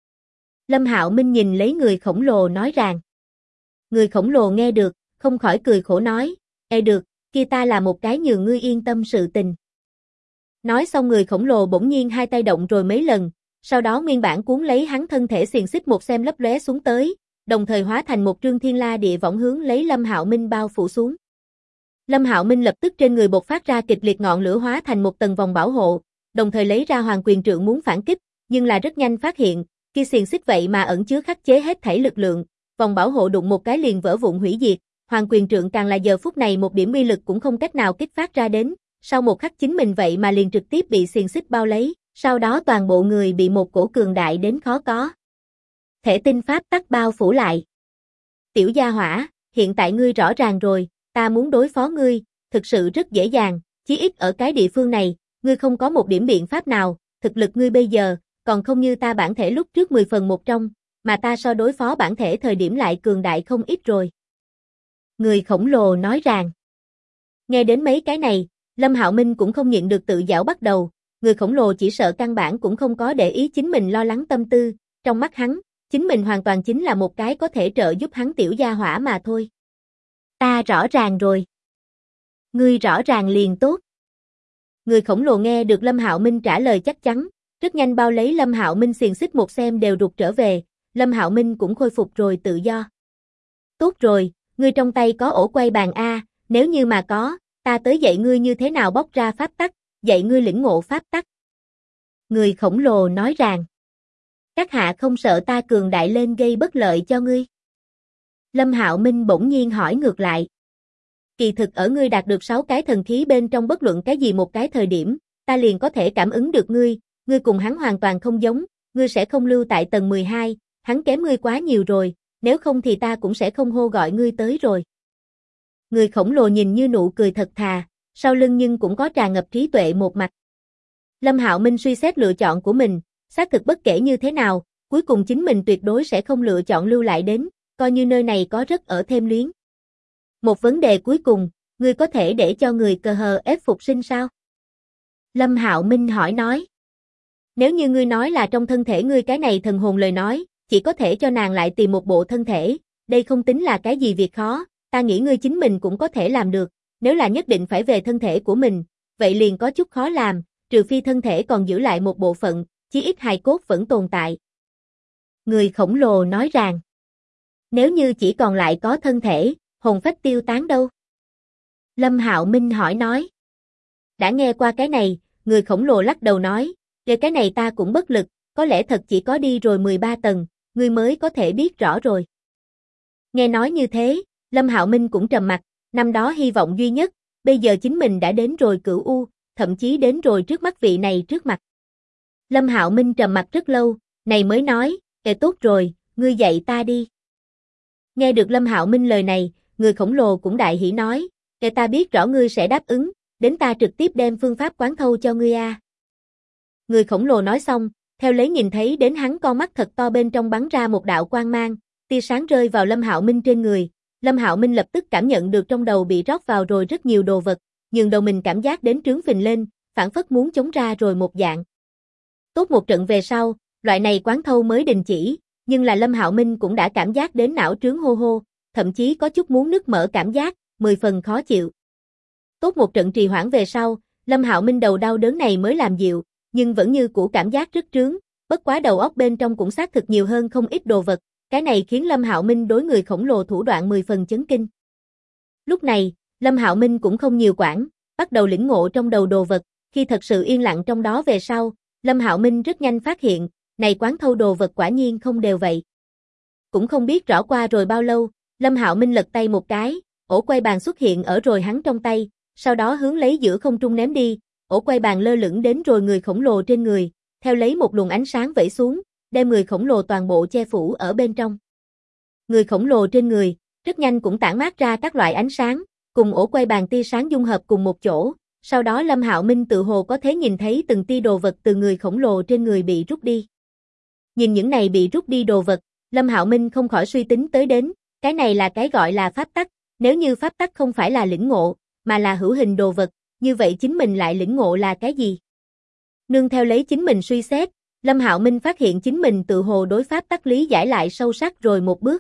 Lâm Hạo Minh nhìn lấy người khổng lồ nói rằng. Người khổng lồ nghe được, không khỏi cười khổ nói, ê được, kia ta là một cái nhường ngươi yên tâm sự tình. Nói xong người khổng lồ bỗng nhiên hai tay động rồi mấy lần, sau đó nguyên bản cuốn lấy hắn thân thể xiềng xích một xem lấp lóe xuống tới, đồng thời hóa thành một trương thiên la địa võng hướng lấy Lâm Hạo Minh bao phủ xuống. Lâm Hạo Minh lập tức trên người bộc phát ra kịch liệt ngọn lửa hóa thành một tầng vòng bảo hộ, đồng thời lấy ra Hoàng Quyền Trượng muốn phản kích, nhưng là rất nhanh phát hiện, kia xiềng xích vậy mà ẩn chứa khắc chế hết thảy lực lượng, vòng bảo hộ đụng một cái liền vỡ vụn hủy diệt, Hoàng Quyền Trượng càng là giờ phút này một điểm uy lực cũng không cách nào kích phát ra đến, sau một khắc chính mình vậy mà liền trực tiếp bị xiềng xích bao lấy, sau đó toàn bộ người bị một cổ cường đại đến khó có thể tin pháp tắc bao phủ lại. Tiểu gia hỏa, hiện tại ngươi rõ ràng rồi, ta muốn đối phó ngươi, thực sự rất dễ dàng, chí ít ở cái địa phương này, ngươi không có một điểm biện pháp nào, thực lực ngươi bây giờ, còn không như ta bản thể lúc trước 10 phần 1 trong, mà ta so đối phó bản thể thời điểm lại cường đại không ít rồi. Người khổng lồ nói rằng, nghe đến mấy cái này, Lâm Hạo Minh cũng không nhịn được tự giảo bắt đầu, người khổng lồ chỉ sợ căn bản cũng không có để ý chính mình lo lắng tâm tư, trong mắt hắn, chính mình hoàn toàn chính là một cái có thể trợ giúp hắn tiểu gia hỏa mà thôi. Ta rõ ràng rồi. Ngươi rõ ràng liền tốt. Người khổng lồ nghe được Lâm Hạo Minh trả lời chắc chắn, rất nhanh bao lấy Lâm Hạo Minh xiềng xích một xem đều rụt trở về, Lâm Hạo Minh cũng khôi phục rồi tự do. Tốt rồi, ngươi trong tay có ổ quay bàn A, nếu như mà có, ta tới dạy ngươi như thế nào bóc ra pháp tắc, dạy ngươi lĩnh ngộ pháp tắc. Người khổng lồ nói rằng, các hạ không sợ ta cường đại lên gây bất lợi cho ngươi. Lâm Hạo Minh bỗng nhiên hỏi ngược lại. Kỳ thực ở ngươi đạt được 6 cái thần khí bên trong bất luận cái gì một cái thời điểm, ta liền có thể cảm ứng được ngươi cùng hắn hoàn toàn không giống, ngươi sẽ không lưu tại tầng 12, hắn kém ngươi quá nhiều rồi, nếu không thì ta cũng sẽ không hô gọi ngươi tới rồi. Người khổng lồ nhìn như nụ cười thật thà, sau lưng nhưng cũng có tràn ngập trí tuệ một mặt. Lâm Hạo Minh suy xét lựa chọn của mình, xác thực bất kể như thế nào, cuối cùng chính mình tuyệt đối sẽ không lựa chọn lưu lại đến, coi như nơi này có rất ở thêm luyến. Một vấn đề cuối cùng, ngươi có thể để cho người cờ hờ ép phục sinh sao? Lâm Hạo Minh hỏi nói. Nếu như ngươi nói là trong thân thể ngươi cái này thần hồn lời nói, chỉ có thể cho nàng lại tìm một bộ thân thể, đây không tính là cái gì việc khó, ta nghĩ ngươi chính mình cũng có thể làm được, nếu là nhất định phải về thân thể của mình, vậy liền có chút khó làm, trừ phi thân thể còn giữ lại một bộ phận, chí ít hài cốt vẫn tồn tại. Người khổng lồ nói rằng, nếu như chỉ còn lại có thân thể, hồn phách tiêu tán đâu? Lâm Hạo Minh hỏi nói. Đã nghe qua cái này, người khổng lồ lắc đầu nói, về cái này ta cũng bất lực, có lẽ thật chỉ có đi rồi 13 tầng, ngươi mới có thể biết rõ rồi. Nghe nói như thế, Lâm Hạo Minh cũng trầm mặt, năm đó hy vọng duy nhất, bây giờ chính mình đã đến rồi Cửu U, thậm chí đến rồi trước mắt vị này trước mặt. Lâm Hạo Minh trầm mặt rất lâu, này mới nói, tốt rồi, ngươi dạy ta đi. Nghe được Lâm Hạo Minh lời này, người khổng lồ cũng đại hỉ nói, ta biết rõ ngươi sẽ đáp ứng, đến ta trực tiếp đem phương pháp quán thâu cho ngươi a. Người khổng lồ nói xong, theo lấy nhìn thấy đến hắn con mắt thật to bên trong bắn ra một đạo quang mang, tia sáng rơi vào Lâm Hạo Minh trên người, Lâm Hạo Minh lập tức cảm nhận được trong đầu bị rót vào rồi rất nhiều đồ vật, nhường đầu mình cảm giác đến trướng phình lên, phản phất muốn chống ra rồi một dạng. Tốt một trận về sau, loại này quán thâu mới đình chỉ, nhưng là Lâm Hạo Minh cũng đã cảm giác đến não trướng hô hô, thậm chí có chút muốn nứt mở cảm giác, 10 phần khó chịu. Tốt một trận trì hoãn về sau, Lâm Hạo Minh đầu đau đớn này mới làm dịu, nhưng vẫn như cũ cảm giác rất trướng, bất quá đầu óc bên trong cũng xác thực nhiều hơn không ít đồ vật, cái này khiến Lâm Hạo Minh đối người khổng lồ thủ đoạn 10 phần chấn kinh. Lúc này, Lâm Hạo Minh cũng không nhiều quản, bắt đầu lĩnh ngộ trong đầu đồ vật, khi thật sự yên lặng trong đó về sau, Lâm Hạo Minh rất nhanh phát hiện, này quán thâu đồ vật quả nhiên không đều vậy. Cũng không biết rõ qua rồi bao lâu, Lâm Hạo Minh lật tay một cái, ổ quay bàn xuất hiện ở rồi hắn trong tay, sau đó hướng lấy giữa không trung ném đi, ổ quay bàn lơ lửng đến rồi người khổng lồ trên người, theo lấy một luồng ánh sáng vẩy xuống, đem người khổng lồ toàn bộ che phủ ở bên trong. Người khổng lồ trên người, rất nhanh cũng tản mát ra các loại ánh sáng, cùng ổ quay bàn tia sáng dung hợp cùng một chỗ, sau đó Lâm Hạo Minh tự hồ có thể nhìn thấy từng tia đồ vật từ người khổng lồ trên người bị rút đi. Nhìn những này bị rút đi đồ vật, Lâm Hạo Minh không khỏi suy tính tới đến, cái này là cái gọi là pháp tắc, nếu như pháp tắc không phải là lĩnh ngộ, mà là hữu hình đồ vật, như vậy chính mình lại lĩnh ngộ là cái gì? Nương theo lấy chính mình suy xét, Lâm Hạo Minh phát hiện chính mình tự hồ đối pháp tắc lý giải lại sâu sắc rồi một bước.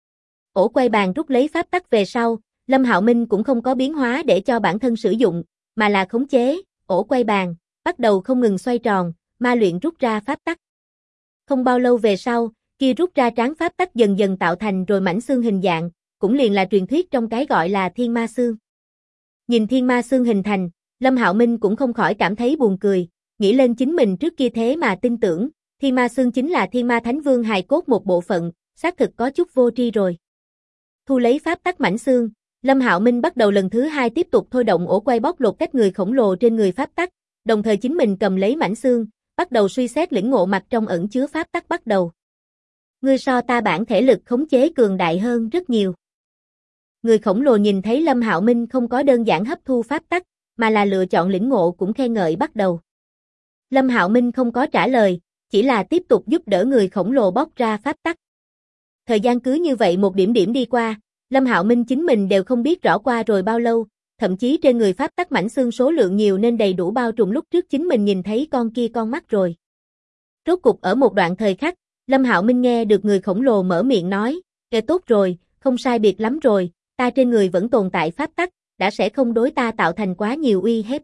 Ổ quay bàn rút lấy pháp tắc về sau, Lâm Hạo Minh cũng không có biến hóa để cho bản thân sử dụng, mà là khống chế, ổ quay bàn, bắt đầu không ngừng xoay tròn, ma luyện rút ra pháp tắc. Không bao lâu về sau, kia rút ra tráng pháp tắc dần dần tạo thành rồi mảnh xương hình dạng, cũng liền là truyền thuyết trong cái gọi là thiên ma xương. Nhìn thiên ma xương hình thành, Lâm Hạo Minh cũng không khỏi cảm thấy buồn cười, nghĩ lên chính mình trước kia thế mà tin tưởng, thiên ma xương chính là thiên ma thánh vương hài cốt một bộ phận, xác thực có chút vô tri rồi. Thu lấy pháp tắc mảnh xương, Lâm Hạo Minh bắt đầu lần thứ hai tiếp tục thôi động ổ quay bóc lột cách người khổng lồ trên người pháp tắc, đồng thời chính mình cầm lấy mảnh xương, bắt đầu suy xét lĩnh ngộ mặt trong ẩn chứa pháp tắc bắt đầu. Ngươi so ta bản thể lực khống chế cường đại hơn rất nhiều. Người khổng lồ nhìn thấy Lâm Hạo Minh không có đơn giản hấp thu pháp tắc, mà là lựa chọn lĩnh ngộ cũng khen ngợi bắt đầu. Lâm Hạo Minh không có trả lời, chỉ là tiếp tục giúp đỡ người khổng lồ bóc ra pháp tắc. Thời gian cứ như vậy một điểm điểm đi qua, Lâm Hạo Minh chính mình đều không biết rõ qua rồi bao lâu, thậm chí trên người pháp tắc mảnh xương số lượng nhiều nên đầy đủ bao trùm lúc trước chính mình nhìn thấy con kia con mắt rồi. Rốt cục ở một đoạn thời khắc, Lâm Hạo Minh nghe được người khổng lồ mở miệng nói, tốt rồi, không sai biệt lắm rồi, ta trên người vẫn tồn tại pháp tắc, đã sẽ không đối ta tạo thành quá nhiều uy hiếp.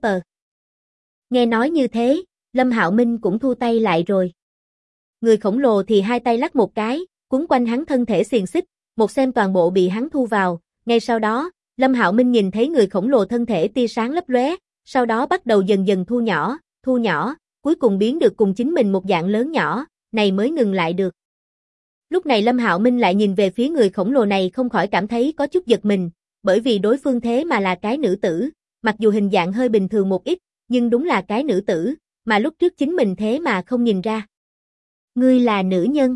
Nghe nói như thế, Lâm Hạo Minh cũng thu tay lại rồi. Người khổng lồ thì hai tay lắc một cái, quấn quanh hắn thân thể xiềng xích, một xem toàn bộ bị hắn thu vào, ngay sau đó, Lâm Hạo Minh nhìn thấy người khổng lồ thân thể tia sáng lấp lóe, sau đó bắt đầu dần dần thu nhỏ, cuối cùng biến được cùng chính mình một dạng lớn nhỏ, này mới ngừng lại được. Lúc này Lâm Hạo Minh lại nhìn về phía người khổng lồ này không khỏi cảm thấy có chút giật mình, bởi vì đối phương thế mà là cái nữ tử, mặc dù hình dạng hơi bình thường một ít, nhưng đúng là cái nữ tử, mà lúc trước chính mình thế mà không nhìn ra. Ngươi là nữ nhân?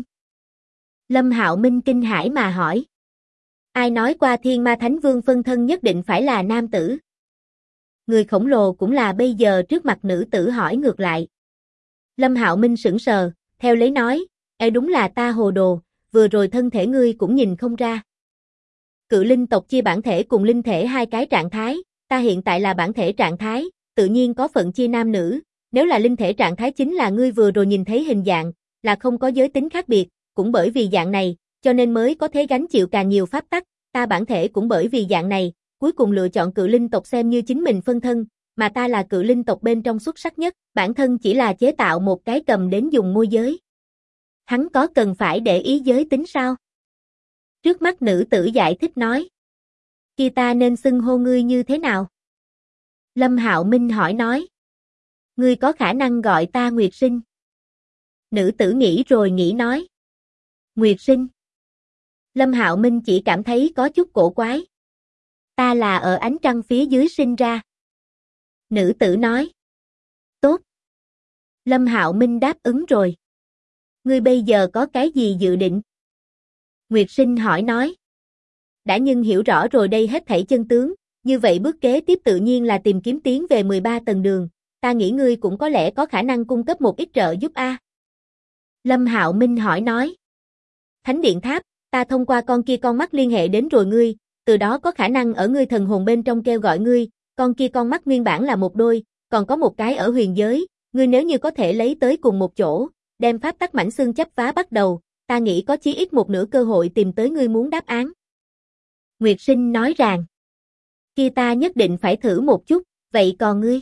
Lâm Hạo Minh kinh hãi mà hỏi. Ai nói qua Thiên Ma Thánh Vương phân thân nhất định phải là nam tử? Người khổng lồ cũng là bây giờ trước mặt nữ tử hỏi ngược lại. Lâm Hạo Minh sững sờ, theo lấy nói, đúng là ta hồ đồ, vừa rồi thân thể ngươi cũng nhìn không ra. Cự linh tộc chia bản thể cùng linh thể hai cái trạng thái, ta hiện tại là bản thể trạng thái, tự nhiên có phận chia nam nữ, nếu là linh thể trạng thái chính là ngươi vừa rồi nhìn thấy hình dạng, là không có giới tính khác biệt, cũng bởi vì dạng này, cho nên mới có thể gánh chịu càng nhiều pháp tắc, ta bản thể cũng bởi vì dạng này, cuối cùng lựa chọn cự linh tộc xem như chính mình phân thân, mà ta là cự linh tộc bên trong xuất sắc nhất, bản thân chỉ là chế tạo một cái cầm đến dùng môi giới. Hắn có cần phải để ý giới tính sao? Trước mắt nữ tử giải thích nói. Kia ta nên xưng hô ngươi như thế nào? Lâm Hạo Minh hỏi nói. Ngươi có khả năng gọi ta Nguyệt Sinh. Nữ tử nghĩ rồi nghĩ nói. Nguyệt Sinh. Lâm Hạo Minh chỉ cảm thấy có chút cổ quái. Ta là ở ánh trăng phía dưới sinh ra. Nữ tử nói. Tốt. Lâm Hạo Minh đáp ứng rồi. Ngươi bây giờ có cái gì dự định? Nguyệt Sinh hỏi nói. Đã nhưng hiểu rõ rồi đây hết thảy chân tướng, như vậy bước kế tiếp tự nhiên là tìm kiếm tiến về 13 tầng đường, ta nghĩ ngươi cũng có lẽ có khả năng cung cấp một ít trợ giúp a. Lâm Hạo Minh hỏi nói. Thánh điện tháp, ta thông qua con kia con mắt liên hệ đến rồi ngươi, từ đó có khả năng ở ngươi thần hồn bên trong kêu gọi ngươi, con kia con mắt nguyên bản là một đôi, còn có một cái ở huyền giới, ngươi nếu như có thể lấy tới cùng một chỗ, đem pháp tắc mảnh xương chấp vá bắt đầu, ta nghĩ có chí ít một nửa cơ hội tìm tới ngươi muốn đáp án. Nguyệt Sinh nói rằng, kia ta nhất định phải thử một chút, vậy còn ngươi?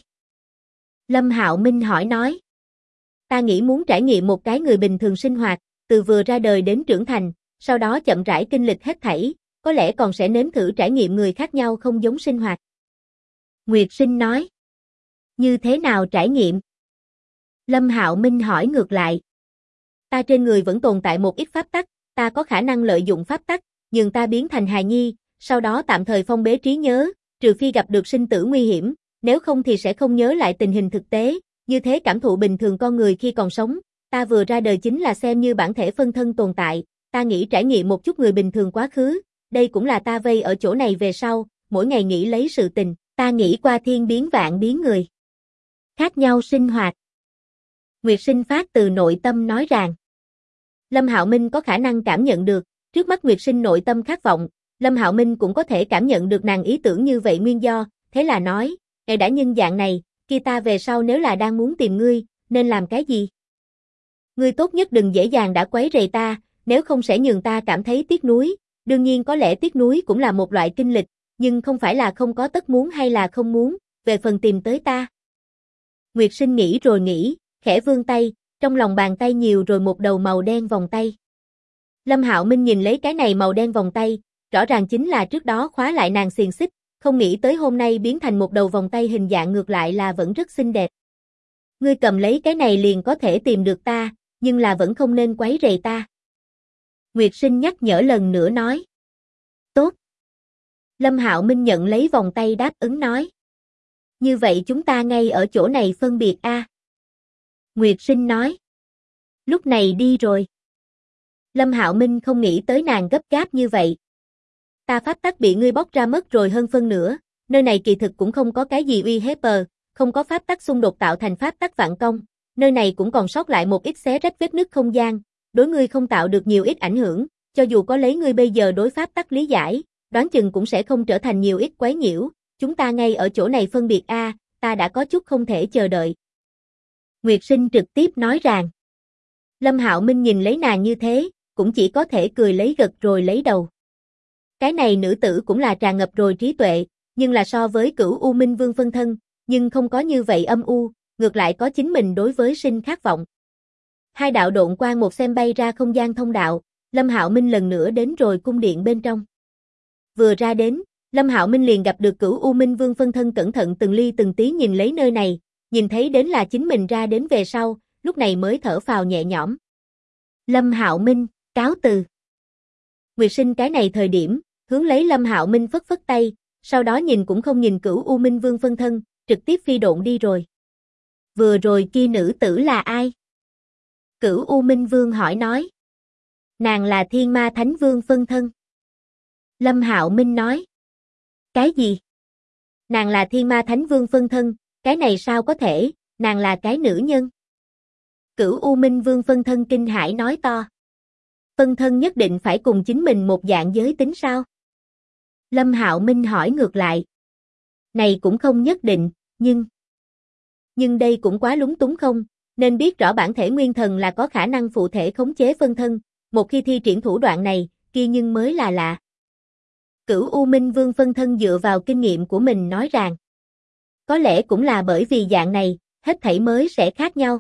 Lâm Hạo Minh hỏi nói, ta nghĩ muốn trải nghiệm một cái người bình thường sinh hoạt, từ vừa ra đời đến trưởng thành, sau đó chậm rãi kinh lịch hết thảy, có lẽ còn sẽ nếm thử trải nghiệm người khác nhau không giống sinh hoạt. Nguyệt Sinh nói, như thế nào trải nghiệm? Lâm Hạo Minh hỏi ngược lại. Ta trên người vẫn tồn tại một ít pháp tắc, ta có khả năng lợi dụng pháp tắc, nhường ta biến thành hài nhi, sau đó tạm thời phong bế trí nhớ, trừ phi gặp được sinh tử nguy hiểm, nếu không thì sẽ không nhớ lại tình hình thực tế, như thế cảm thụ bình thường con người khi còn sống, ta vừa ra đời chính là xem như bản thể phân thân tồn tại, ta nghĩ trải nghiệm một chút người bình thường quá khứ, đây cũng là ta vây ở chỗ này về sau, mỗi ngày nghĩ lấy sự tình, ta nghĩ qua thiên biến vạn biến người. Khác nhau sinh hoạt. Nguyệt Sinh phát từ nội tâm nói rằng. Lâm Hạo Minh có khả năng cảm nhận được, trước mắt Nguyệt Sinh nội tâm khát vọng, Lâm Hạo Minh cũng có thể cảm nhận được nàng ý tưởng như vậy nguyên do, thế là nói, đã nhân dạng này, kia ta về sau nếu là đang muốn tìm ngươi, nên làm cái gì? Ngươi tốt nhất đừng dễ dàng đã quấy rầy ta, nếu không sẽ nhường ta cảm thấy tiếc nuối, đương nhiên có lẽ tiếc nuối cũng là một loại kinh lịch, nhưng không phải là không có tất muốn hay là không muốn, về phần tìm tới ta. Nguyệt Sinh nghĩ rồi nghĩ, khẽ vươn tay, trong lòng bàn tay nhiều rồi một đầu màu đen vòng tay. Lâm Hạo Minh nhìn lấy cái này màu đen vòng tay, rõ ràng chính là trước đó khóa lại nàng xiềng xích, không nghĩ tới hôm nay biến thành một đầu vòng tay hình dạng ngược lại là vẫn rất xinh đẹp. Ngươi cầm lấy cái này liền có thể tìm được ta, nhưng là vẫn không nên quấy rầy ta. Nguyệt Sinh nhắc nhở lần nữa nói. Tốt. Lâm Hạo Minh nhận lấy vòng tay đáp ứng nói. Như vậy chúng ta ngay ở chỗ này phân biệt a. Nguyệt Sinh nói. Lúc này đi rồi. Lâm Hạo Minh không nghĩ tới nàng gấp gáp như vậy. Ta pháp tắc bị ngươi bóc ra mất rồi hơn phân nửa, nơi này kỳ thực cũng không có cái gì uy hiếp, không có pháp tắc xung đột tạo thành pháp tắc vạn công, nơi này cũng còn sót lại một ít xé rách vết nứt không gian, đối ngươi không tạo được nhiều ít ảnh hưởng, cho dù có lấy ngươi bây giờ đối pháp tắc lý giải, đoán chừng cũng sẽ không trở thành nhiều ít quấy nhiễu, chúng ta ngay ở chỗ này phân biệt a, ta đã có chút không thể chờ đợi. Nguyệt Sinh trực tiếp nói rằng. Lâm Hạo Minh nhìn lấy nàng như thế, cũng chỉ có thể cười lấy gật rồi lấy đầu. Cái này nữ tử cũng là tràn ngập rồi trí tuệ, nhưng là so với Cửu U Minh Vương phân thân, nhưng không có như vậy âm u, ngược lại có chính mình đối với sinh khát vọng. Hai đạo độn quang một xem bay ra không gian thông đạo, Lâm Hạo Minh lần nữa đến rồi cung điện bên trong. Vừa ra đến, Lâm Hạo Minh liền gặp được Cửu U Minh Vương phân thân cẩn thận từng ly từng tí nhìn lấy nơi này, nhìn thấy đến là chính mình ra đến về sau, lúc này mới thở phào nhẹ nhõm. Lâm Hạo Minh, cáo từ. Nguyệt Sinh cái này thời điểm, hướng lấy Lâm Hạo Minh phất phất tay, sau đó nhìn cũng không nhìn Cửu U Minh Vương phân thân, trực tiếp phi độn đi rồi. Vừa rồi kia nữ tử là ai? Cửu U Minh Vương hỏi nói. Nàng là Thiên Ma Thánh Vương phân thân. Lâm Hạo Minh nói. Cái gì? Nàng là Thiên Ma Thánh Vương phân thân, cái này sao có thể, nàng là cái nữ nhân. Cửu U Minh Vương phân thân kinh hãi nói to. Phân thân nhất định phải cùng chính mình một dạng giới tính sao? Lâm Hạo Minh hỏi ngược lại. Này cũng không nhất định, nhưng đây cũng quá lúng túng không, nên biết rõ bản thể nguyên thần là có khả năng phụ thể khống chế phân thân, một khi thi triển thủ đoạn này, kia nhưng mới là lạ. Cửu U Minh Vương phân thân dựa vào kinh nghiệm của mình nói rằng. Có lẽ cũng là bởi vì dạng này, hết thảy mới sẽ khác nhau.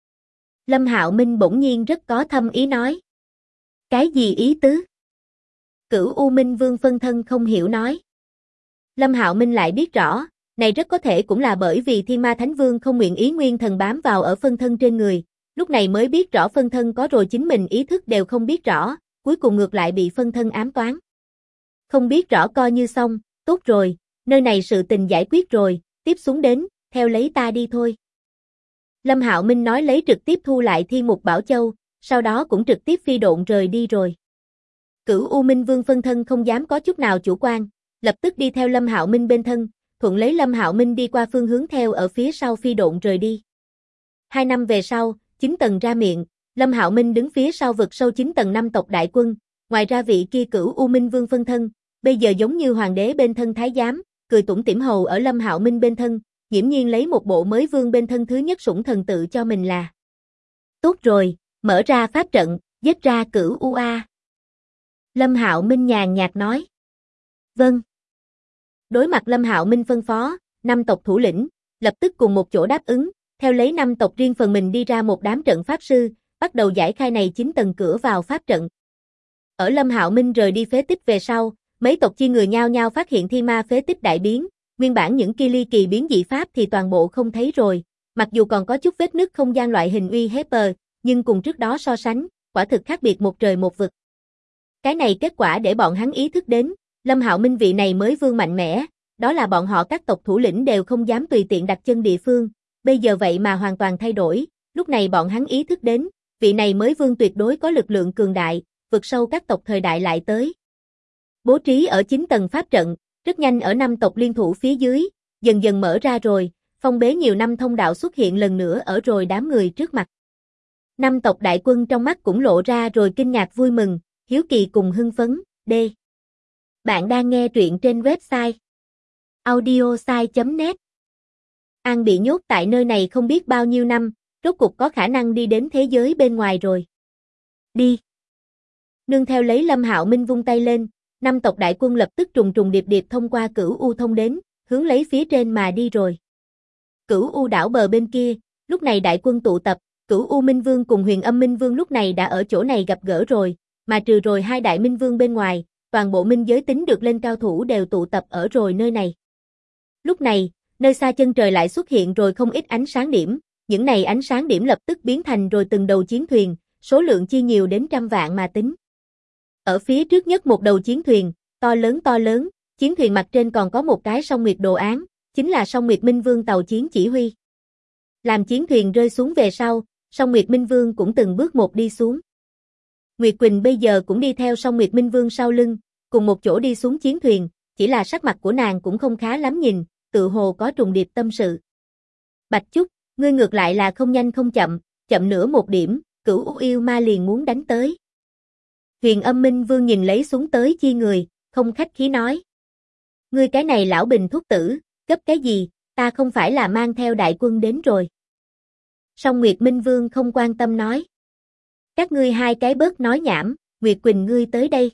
Lâm Hạo Minh bỗng nhiên rất có thâm ý nói. Cái gì ý tứ? Cửu U Minh Vương phân thân không hiểu nói. Lâm Hạo Minh lại biết rõ, này rất có thể cũng là bởi vì Thiên Ma Thánh Vương không nguyện ý nguyên thần bám vào ở phân thân trên người, lúc này mới biết rõ phân thân có rồi chính mình ý thức đều không biết rõ, cuối cùng ngược lại bị phân thân ám toán. Không biết rõ coi như xong, tốt rồi, nơi này sự tình giải quyết rồi, tiếp xuống đến, theo lấy ta đi thôi. Lâm Hạo Minh nói lấy trực tiếp thu lại Thiên Mục Bảo Châu, sau đó cũng trực tiếp phi độn rời đi rồi. Cửu U Minh Vương phân thân không dám có chút nào chủ quan, lập tức đi theo Lâm Hạo Minh bên thân, thuận lấy Lâm Hạo Minh đi qua phương hướng theo ở phía sau phi độn rời đi. 2 năm về sau, 9 tầng ra miệng, Lâm Hạo Minh đứng phía sau vực sâu 9 tầng 5 tộc đại quân, ngoài ra vị kia Cửu U Minh Vương phân thân, bây giờ giống như hoàng đế bên thân thái giám, cười tủm tỉm hầu ở Lâm Hạo Minh bên thân, nghiễm nhiên lấy một bộ mới vương bên thân thứ nhất sủng thần tự cho mình là. Tốt rồi, mở ra pháp trận, giết ra Cửu UA. Lâm Hạo Minh nhàn nhạt nói. Vâng. Đối mặt Lâm Hạo Minh phân phó, 5 tộc thủ lĩnh, lập tức cùng một chỗ đáp ứng, theo lấy 5 tộc riêng phần mình đi ra một đám trận pháp sư, bắt đầu giải khai này 9 tầng cửa vào pháp trận. Ở Lâm Hạo Minh rời đi phế tích về sau, mấy tộc chi người nhao nhao phát hiện thiên ma phế tích đại biến, nguyên bản những kia ly kỳ biến dị pháp thì toàn bộ không thấy rồi, mặc dù còn có chút vết nứt không gian loại hình uy hiếp, nhưng cùng trước đó so sánh, quả thực khác biệt một trời một vực. Cái này kết quả để bọn hắn ý thức đến, Lâm Hạo Minh vị này mới vương mạnh mẽ, đó là bọn họ các tộc thủ lĩnh đều không dám tùy tiện đặt chân địa phương, bây giờ vậy mà hoàn toàn thay đổi, lúc này bọn hắn ý thức đến, vị này mới vương tuyệt đối có lực lượng cường đại, vượt sâu các tộc thời đại lại tới. Bố trí ở 9 tầng pháp trận, rất nhanh ở 5 tộc liên thủ phía dưới, dần dần mở ra rồi, phong bế nhiều năm thông đạo xuất hiện lần nữa ở rồi đám người trước mặt. 5 tộc đại quân trong mắt cũng lộ ra rồi kinh ngạc vui mừng, hiếu kỳ cùng hưng phấn, D. Bạn đang nghe truyện trên website audiosai.net. An bị nhốt tại nơi này không biết bao nhiêu năm, rốt cuộc có khả năng đi đến thế giới bên ngoài rồi. Đi. Nương theo lấy Lâm Hạo Minh vung tay lên, 5 tộc đại quân lập tức trùng trùng điệp điệp thông qua Cửu U thông đến, hướng lấy phía trên mà đi rồi. Cửu U đảo bờ bên kia, lúc này đại quân tụ tập, Cửu U Minh Vương cùng Huyền Âm Minh Vương lúc này đã ở chỗ này gặp gỡ rồi, mà trừ rồi hai đại Minh Vương bên ngoài, toàn bộ minh giới tính được lên cao thủ đều tụ tập ở rồi nơi này. Lúc này, nơi xa chân trời lại xuất hiện rồi không ít ánh sáng điểm, những này ánh sáng điểm lập tức biến thành rồi từng đầu chiến thuyền, số lượng chi nhiều đến trăm vạn mà tính. Ở phía trước nhất một đầu chiến thuyền, to lớn, chiến thuyền mặt trên còn có một cái song nguyệt đồ án, chính là song nguyệt minh vương tàu chiến chỉ huy. Làm chiến thuyền rơi xuống về sau, song nguyệt minh vương cũng từng bước một đi xuống. Nguyệt Quỳnh bây giờ cũng đi theo song nguyệt minh vương sau lưng, cùng một chỗ đi xuống chiến thuyền, chỉ là sắc mặt của nàng cũng không khá lắm nhìn, tự hồ có trùng điệp tâm sự. Bạch Chúc, ngươi ngược lại là không nhanh không chậm, chậm nữa một điểm, Cửu U yêu ma liền muốn đánh tới. Huyền Âm Minh Vương nhìn lấy xuống tới chi người, không khách khí nói. Ngươi cái này lão bình thuốc tử, gấp cái gì, ta không phải là mang theo đại quân đến rồi. Song Nguyệt Minh Vương không quan tâm nói. Các ngươi hai cái bớt nói nhảm, Nguyệt Quỳnh ngươi tới đây.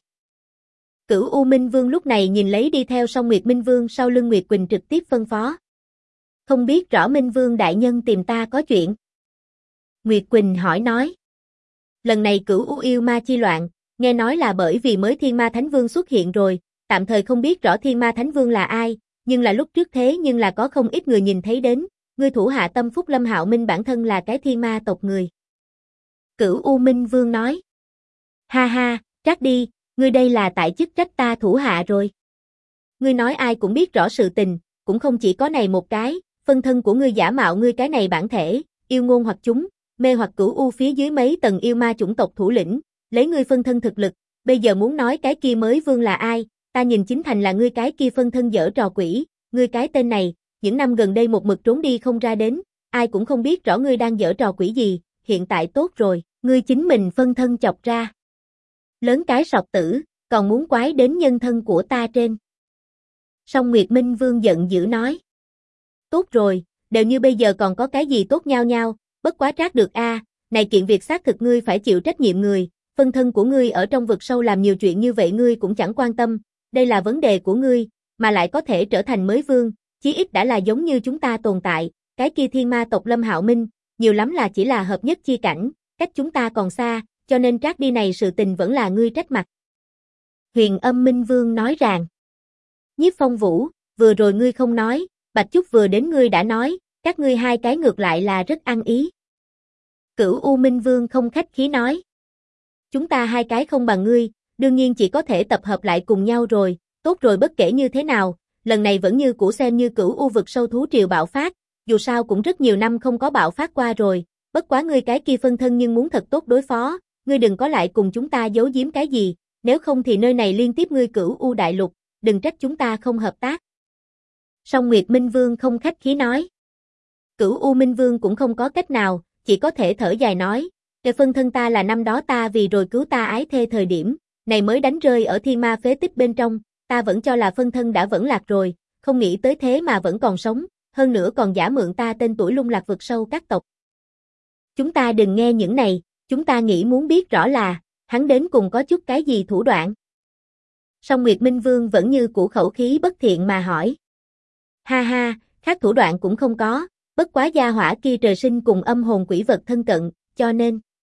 Cửu U Minh Vương lúc này nhìn lấy đi theo Song Nguyệt Minh Vương sau lưng Nguyệt Quỳnh trực tiếp phân phó. Không biết rõ Minh Vương đại nhân tìm ta có chuyện. Nguyệt Quỳnh hỏi nói. Lần này Cửu U yêu ma chi loạn, nghe nói là bởi vì mới Thiên Ma Thánh Vương xuất hiện rồi, tạm thời không biết rõ Thiên Ma Thánh Vương là ai, nhưng là lúc trước thế nhưng là có không ít người nhìn thấy đến, ngươi thủ hạ tâm phúc Lâm Hạo Minh bản thân là cái thiên ma tộc người. Cửu U Minh Vương nói. Ha ha, trách đi, ngươi đây là tại chức trách ta thủ hạ rồi. Ngươi nói ai cũng biết rõ sự tình, cũng không chỉ có này một cái, phân thân của ngươi giả mạo ngươi cái này bản thể, yêu ngôn hoặc chúng, mê hoặc Cửu U phía dưới mấy tầng yêu ma chủng tộc thủ lĩnh, lấy ngươi phân thân thực lực, bây giờ muốn nói cái kia mới vương là ai, ta nhìn chính thành là ngươi cái kia phân thân dở trò quỷ, ngươi cái tên này, những năm gần đây một mực trốn đi không ra đến, ai cũng không biết rõ ngươi đang dở trò quỷ gì, hiện tại tốt rồi, ngươi chính mình phân thân chọc ra. Lớn cái sọt tử, còn muốn quái đến nhân thân của ta trên. Song Nguyệt Minh Vương giận dữ nói. Tốt rồi, đều như bây giờ còn có cái gì tốt nhau nhau, bất quá trách được a, này kiện việc xác thực ngươi phải chịu trách nhiệm người, phân thân của ngươi ở trong vực sâu làm nhiều chuyện như vậy ngươi cũng chẳng quan tâm, đây là vấn đề của ngươi, mà lại có thể trở thành mới vương, chí ít đã là giống như chúng ta tồn tại, cái kia thiên ma tộc Lâm Hạo Minh, nhiều lắm là chỉ là hợp nhất chi cảnh, cách chúng ta còn xa, cho nên trách đi này sự tình vẫn là ngươi trách mặt. Huyền Âm Minh Vương nói rằng, Nhiếp Phong Vũ, vừa rồi ngươi không nói, Bạch Chúc vừa đến ngươi đã nói, các ngươi hai cái ngược lại là rất ăn ý. Cửu U Minh Vương không khách khí nói, chúng ta hai cái không bằng ngươi, đương nhiên chỉ có thể tập hợp lại cùng nhau rồi, tốt rồi bất kể như thế nào, lần này vẫn như cũ xem như Cửu U vực sâu thú triều bạo phát, dù sao cũng rất nhiều năm không có bạo phát qua rồi, bất quá ngươi cái kia phân thân nhưng muốn thật tốt đối phó, ngươi đừng có lại cùng chúng ta giấu giếm cái gì, nếu không thì nơi này liên tiếp ngươi Cửu U đại lục, đừng trách chúng ta không hợp tác. Song Nguyệt Minh Vương không khách khí nói. Cửu U Minh Vương cũng không có cách nào, chỉ có thể thở dài nói, cái phân thân ta là năm đó ta vì rồi cứu ta ái thê thời điểm, này mới đánh rơi ở thiên ma phế tích bên trong, ta vẫn cho là phân thân đã vẫn lạc rồi, không nghĩ tới thế mà vẫn còn sống, hơn nữa còn giả mượn ta tên tuổi lung lạc vực sâu các tộc. Chúng ta đừng nghe những này, chúng ta nghĩ muốn biết rõ là, hắn đến cùng có chút cái gì thủ đoạn. Song Nguyệt Minh Vương vẫn như cũ khẩu khí bất thiện mà hỏi. Ha ha, khác thủ đoạn cũng không có, bất quá gia hỏa kia trời sinh cùng âm hồn quỷ vật thân cận, cho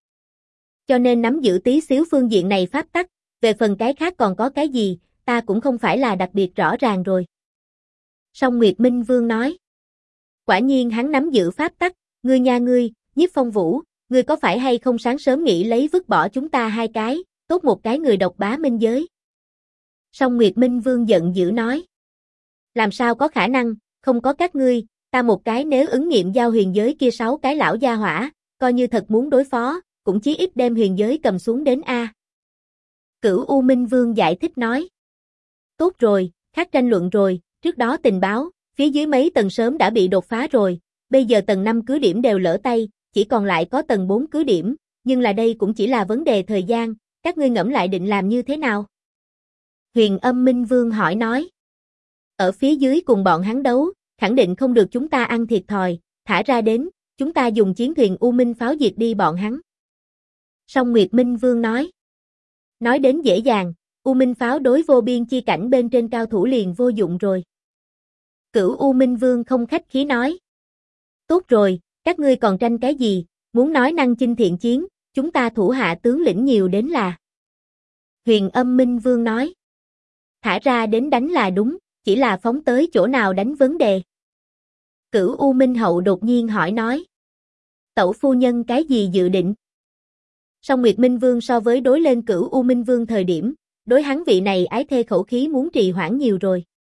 nên nắm giữ tí xíu phương diện này pháp tắc, về phần cái khác còn có cái gì, ta cũng không phải là đặc biệt rõ ràng rồi. Song Nguyệt Minh Vương nói. Quả nhiên hắn nắm giữ pháp tắc, ngươi nha ngươi, Nhiếp Phong Vũ, ngươi có phải hay không sáng sớm nghĩ lấy vứt bỏ chúng ta hai cái, tốt một cái người độc bá minh giới. Song Nguyệt Minh Vương giận dữ nói. Làm sao có khả năng, không có các ngươi, ta một cái nếu ứng nghiệm giao huyền giới kia 6 cái lão gia hỏa, coi như thật muốn đối phó, cũng chí ít đem huyền giới cầm xuống đến A. Cửu U Minh Vương giải thích nói. Tốt rồi, khác tranh luận rồi, trước đó tình báo, phía dưới mấy tầng sớm đã bị đột phá rồi, bây giờ tầng 5 cứ điểm đều lỡ tay, chỉ còn lại có tầng 4 cứ điểm, nhưng là đây cũng chỉ là vấn đề thời gian, các ngươi ngẫm lại định làm như thế nào? Huyền Âm Minh Vương hỏi nói. Ở phía dưới cùng bọn hắn đấu, khẳng định không được chúng ta ăn thiệt thòi, thả ra đến, chúng ta dùng chiến thuyền U Minh pháo diệt đi bọn hắn. Song Nguyệt Minh Vương nói. Nói đến dễ dàng, U Minh pháo đối vô biên chi cảnh bên trên cao thủ liền vô dụng rồi. Cửu U Minh Vương không khách khí nói. Tốt rồi, các ngươi còn tranh cái gì, muốn nói năng chinh thiện chiến, chúng ta thủ hạ tướng lĩnh nhiều đến là. Huyền Âm Minh Vương nói. Thả ra đến đánh là đúng, chỉ là phóng tới chỗ nào đánh vấn đề. Cửu U Minh Hậu đột nhiên hỏi nói. Tẩu phu nhân cái gì dự định? Song Nguyệt Minh Vương so với đối lên Cửu U Minh Vương thời điểm, đối hắn vị này ái thê khẩu khí muốn trì hoãn nhiều rồi.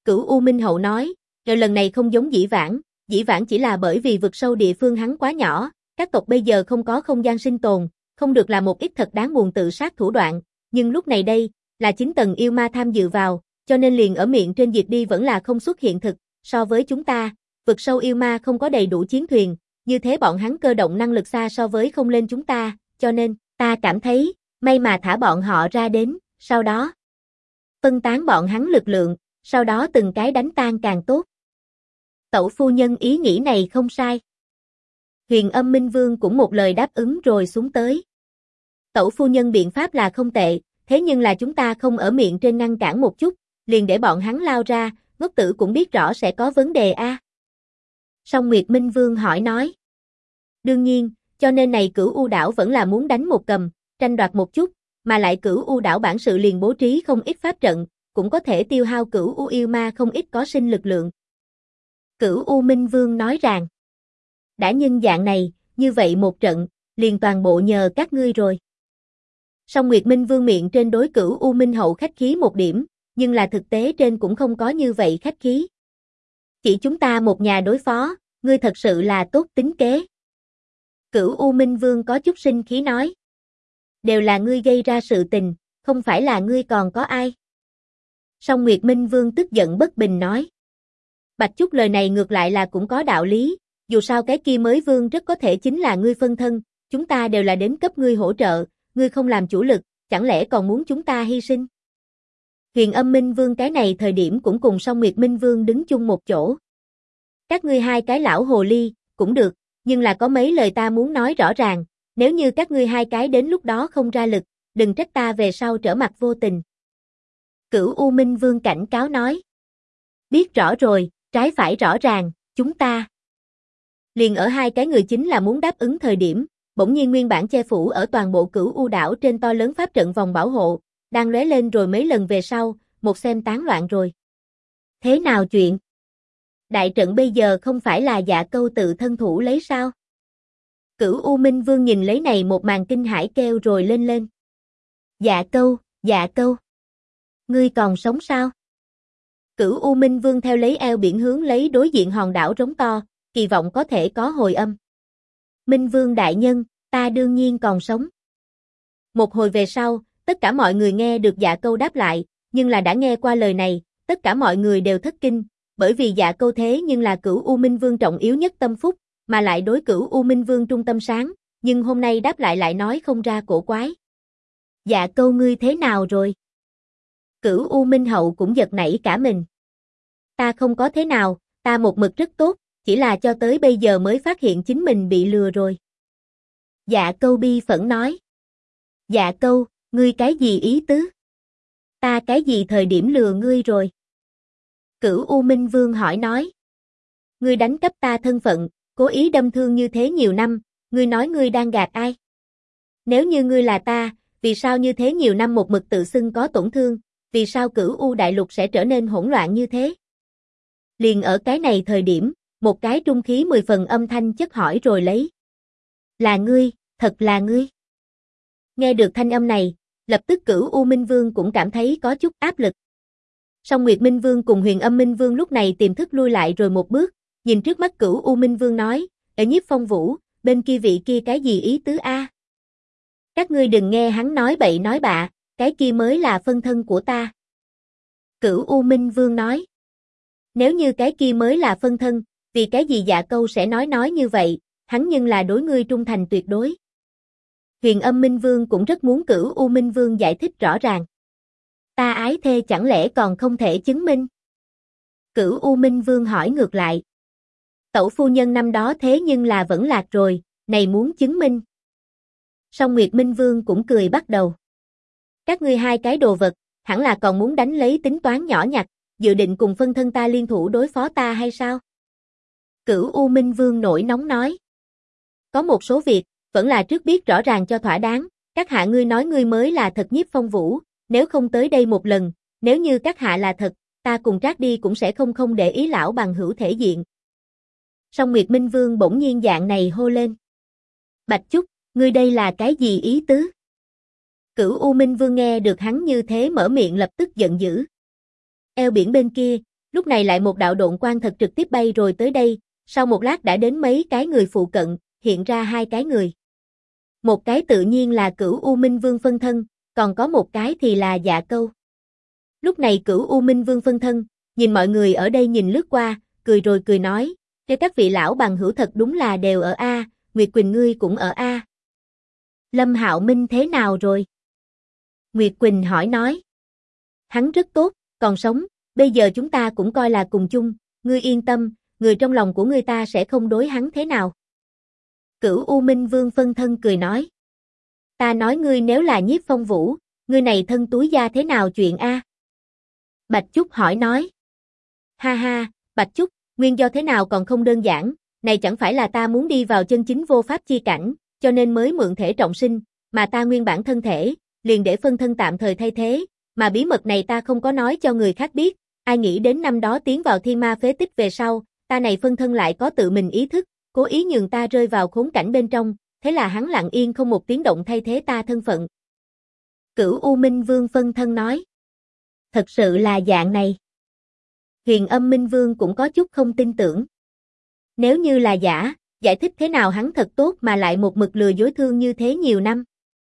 Cửu U Minh Hậu nói, lần này không giống dĩ vãng chỉ là bởi vì vực sâu địa phương hắn quá nhỏ, các tộc bây giờ không có không gian sinh tồn, không được là một ít thật đáng buồn tự sát thủ đoạn, nhưng lúc này đây, là 9 tầng yêu ma tham dự vào, cho nên liền ở miệng trên diệt đi vẫn là không xuất hiện thực, so với chúng ta, vực sâu yêu ma không có đầy đủ chiến thuyền, như thế bọn hắn cơ động năng lực xa so với không lên chúng ta, cho nên, ta cảm thấy, may mà thả bọn họ ra đến, sau đó phân tán bọn hắn lực lượng, sau đó từng cái đánh tan càng tốt. Tẩu phu nhân ý nghĩ này không sai. Huyền Âm Minh Vương cũng một lời đáp ứng rồi xuống tới. Tẩu phu nhân biện pháp là không tệ, thế nhưng là chúng ta không ở miệng trên ngăn cản một chút, liền để bọn hắn lao ra, ngốc tử cũng biết rõ sẽ có vấn đề a. Song Nguyệt Minh Vương hỏi nói. Đương nhiên, cho nên này Cửu U đảo vẫn là muốn đánh một cầm, tranh đoạt một chút, mà lại Cửu U đảo bản sự liền bố trí không ít pháp trận, cũng có thể tiêu hao Cửu U yêu ma không ít có sinh lực lượng. Cửu U Minh Vương nói rằng, đã nhân dạng này, như vậy một trận, liền toàn bộ nhờ các ngươi rồi. Song Nguyệt Minh Vương miệng trên đối Cửu U Minh Hậu khách khí một điểm, nhưng là thực tế trên cũng không có như vậy khách khí. Chỉ chúng ta một nhà đối phó, ngươi thật sự là tốt tính kế. Cửu U Minh Vương có chút sinh khí nói. Đều là ngươi gây ra sự tình, không phải là ngươi còn có ai. Song Nguyệt Minh Vương tức giận bất bình nói. Bạch Chúc lời này ngược lại là cũng có đạo lý, dù sao cái kia mới vương rất có thể chính là ngươi phân thân, chúng ta đều là đến cấp ngươi hỗ trợ, ngươi không làm chủ lực, chẳng lẽ còn muốn chúng ta hy sinh? Huyền Âm Minh Vương cái này thời điểm cũng cùng Song Nguyệt Minh Vương đứng chung một chỗ. Các ngươi hai cái lão hồ ly, cũng được, nhưng là có mấy lời ta muốn nói rõ ràng, nếu như các ngươi hai cái đến lúc đó không ra lực, đừng trách ta về sau trở mặt vô tình. Cửu U Minh Vương cảnh cáo nói. Biết rõ rồi, trái phải rõ ràng, chúng ta. Liền ở hai cái người chính là muốn đáp ứng thời điểm, bỗng nhiên nguyên bản che phủ ở toàn bộ Cửu U đảo trên to lớn pháp trận vòng bảo hộ, đang lóe lên rồi mấy lần về sau, một xem tán loạn rồi. Thế nào chuyện? Đại trận bây giờ không phải là Dạ Câu tự thân thủ lấy sao? Cửu U Minh Vương nhìn lấy này một màn kinh hãi kêu rồi lên lên. Dạ Câu. Ngươi còn sống sao? Cửu U Minh Vương theo lấy eo biển hướng lấy đối diện hòn đảo rống to, kỳ vọng có thể có hồi âm. Minh Vương đại nhân, ta đương nhiên còn sống. Một hồi về sau, tất cả mọi người nghe được Dạ Câu đáp lại, nhưng là đã nghe qua lời này, tất cả mọi người đều thất kinh, bởi vì Dạ Câu thế nhưng là Cửu U Minh Vương trọng yếu nhất tâm phúc, mà lại đối Cửu U Minh Vương trung tâm sáng, nhưng hôm nay đáp lại nói không ra cổ quái. Dạ Câu ngươi thế nào rồi? Cửu U Minh Hậu cũng giật nảy cả mình. Ta không có thế nào, ta một mực rất tốt, chỉ là cho tới bây giờ mới phát hiện chính mình bị lừa rồi. Dạ Câu bi phẫn nói. Dạ Câu, ngươi cái gì ý tứ? Ta cái gì thời điểm lừa ngươi rồi? Cửu U Minh Vương hỏi nói. Ngươi đánh cắp ta thân phận, cố ý đâm thương như thế nhiều năm, ngươi nói ngươi đang gạt ai? Nếu như ngươi là ta, vì sao như thế nhiều năm một mực tự xưng có tổn thương, vì sao Cửu U đại lục sẽ trở nên hỗn loạn như thế? Liền ở cái này thời điểm, một cái trung khí 10 phần âm thanh chất hỏi rồi lấy. Là ngươi, thật là ngươi. Nghe được thanh âm này, lập tức Cửu U Minh Vương cũng cảm thấy có chút áp lực. Song Nguyệt Minh Vương cùng Huyền Âm Minh Vương lúc này tiềm thức lui lại rồi một bước, nhìn trước mắt Cửu U Minh Vương nói, ở Nhiếp Phong Vũ, bên kia vị kia cái gì ý tứ a? Các ngươi đừng nghe hắn nói bậy nói bạ, cái kia mới là phân thân của ta. Cửu U Minh Vương nói. Nếu như cái kia mới là phân thân, vì cái gì Dạ Câu sẽ nói như vậy, hắn nhưng là đối ngươi trung thành tuyệt đối. Huyền Âm Minh Vương cũng rất muốn Cửu U Minh Vương giải thích rõ ràng. Ta ái thê chẳng lẽ còn không thể chứng minh? Cửu U Minh Vương hỏi ngược lại. Tẩu phu nhân năm đó thế nhưng là vẫn lạc rồi, này muốn chứng minh. Song Nguyệt Minh Vương cũng cười bắt đầu. Các ngươi hai cái đồ vật, hẳn là còn muốn đánh lấy tính toán nhỏ nhặt, dự định cùng phân thân ta liên thủ đối phó ta hay sao? Cửu U Minh Vương nổi nóng nói. Có một số việc, vẫn là trước biết rõ ràng cho thỏa đáng, các hạ ngươi nói ngươi mới là thật Nhiếp Phong Vũ, nếu không tới đây một lần, nếu như các hạ là thật, ta cùng Trác đi cũng sẽ không để ý lão bằng hữu thể diện. Song Nguyệt Minh Vương bỗng nhiên dạng này hô lên. Bạch Chúc, ngươi đây là cái gì ý tứ? Cửu U Minh Vương nghe được hắn như thế mở miệng lập tức giận dữ. Eo biển bên kia, Lúc này lại một đạo độn quang thật trực tiếp bay rồi tới đây, sau một lát đã đến mấy cái người phụ cận, hiện ra hai cái người. Một cái tự nhiên là Cửu U Minh Vương phân thân, còn có một cái thì là Dạ Câu. Lúc này Cửu U Minh Vương phân thân, nhìn mọi người ở đây nhìn lướt qua, cười rồi cười nói, cho các vị lão bằng hữu thật đúng là đều ở A, Nguyệt Quỳnh ngươi cũng ở A. Lâm Hạo Minh thế nào rồi? Nguyệt Quỳnh hỏi nói. Hắn rất tốt, còn sống, bây giờ chúng ta cũng coi là cùng chung, ngươi yên tâm, người trong lòng của ngươi ta sẽ không đối hắn thế nào. Cửu U Minh Vương phân thân cười nói. Ta nói ngươi nếu là Nhiếp Phong Vũ, ngươi này thân túi da thế nào chuyện A? Bạch Chúc hỏi nói. Ha ha, Bạch Chúc, nguyên do thế nào còn không đơn giản, này chẳng phải là ta muốn đi vào chân chính vô pháp chi cảnh, cho nên mới mượn thể trọng sinh, mà ta nguyên bản thân thể, liền để phân thân tạm thời thay thế, mà bí mật này ta không có nói cho người khác biết, ai nghĩ đến năm đó tiến vào thiên ma phế tích về sau, ta này phân thân lại có tự mình ý thức, cố ý nhường ta rơi vào khốn cảnh bên trong, thế là hắn lặng yên không một tiếng động thay thế ta thân phận. Cửu U Minh Vương phân thân nói. Thật sự là dạng này. Huyền Âm Minh Vương cũng có chút không tin tưởng. Nếu như là giả, giải thích thế nào hắn thật tốt mà lại một mực lừa dối thương như thế nhiều năm.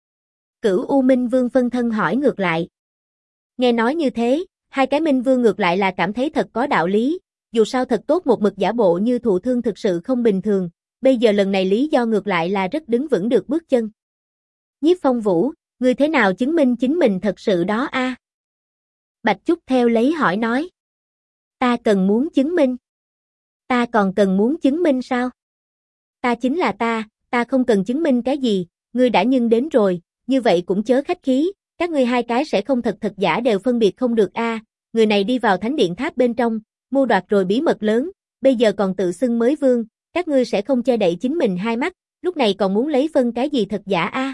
Cửu U Minh Vương phân thân hỏi ngược lại. Nghe nói như thế, hai cái Minh Vương ngược lại là cảm thấy thật có đạo lý, dù sao thật tốt một mực giả bộ như thụ thương thực sự không bình thường, bây giờ lần này lý do ngược lại là rất đứng vững được bước chân. Nhiếp Phong Vũ, ngươi thế nào chứng minh chính mình thật sự đó a? Bạch Chúc theo lấy hỏi nói. Ta cần muốn chứng minh. Ta còn cần muốn chứng minh sao? Ta chính là ta không cần chứng minh cái gì, ngươi đã nhưng đến rồi, như vậy cũng chớ khách khí, các ngươi hai cái sẽ không thật giả đều phân biệt không được a. Người này đi vào thánh điện tháp bên trong, mưu đoạt rồi bí mật lớn, bây giờ còn tự xưng mới vương, các ngươi sẽ không che đậy chính mình hai mắt, lúc này còn muốn lấy phân cái gì thật giả a?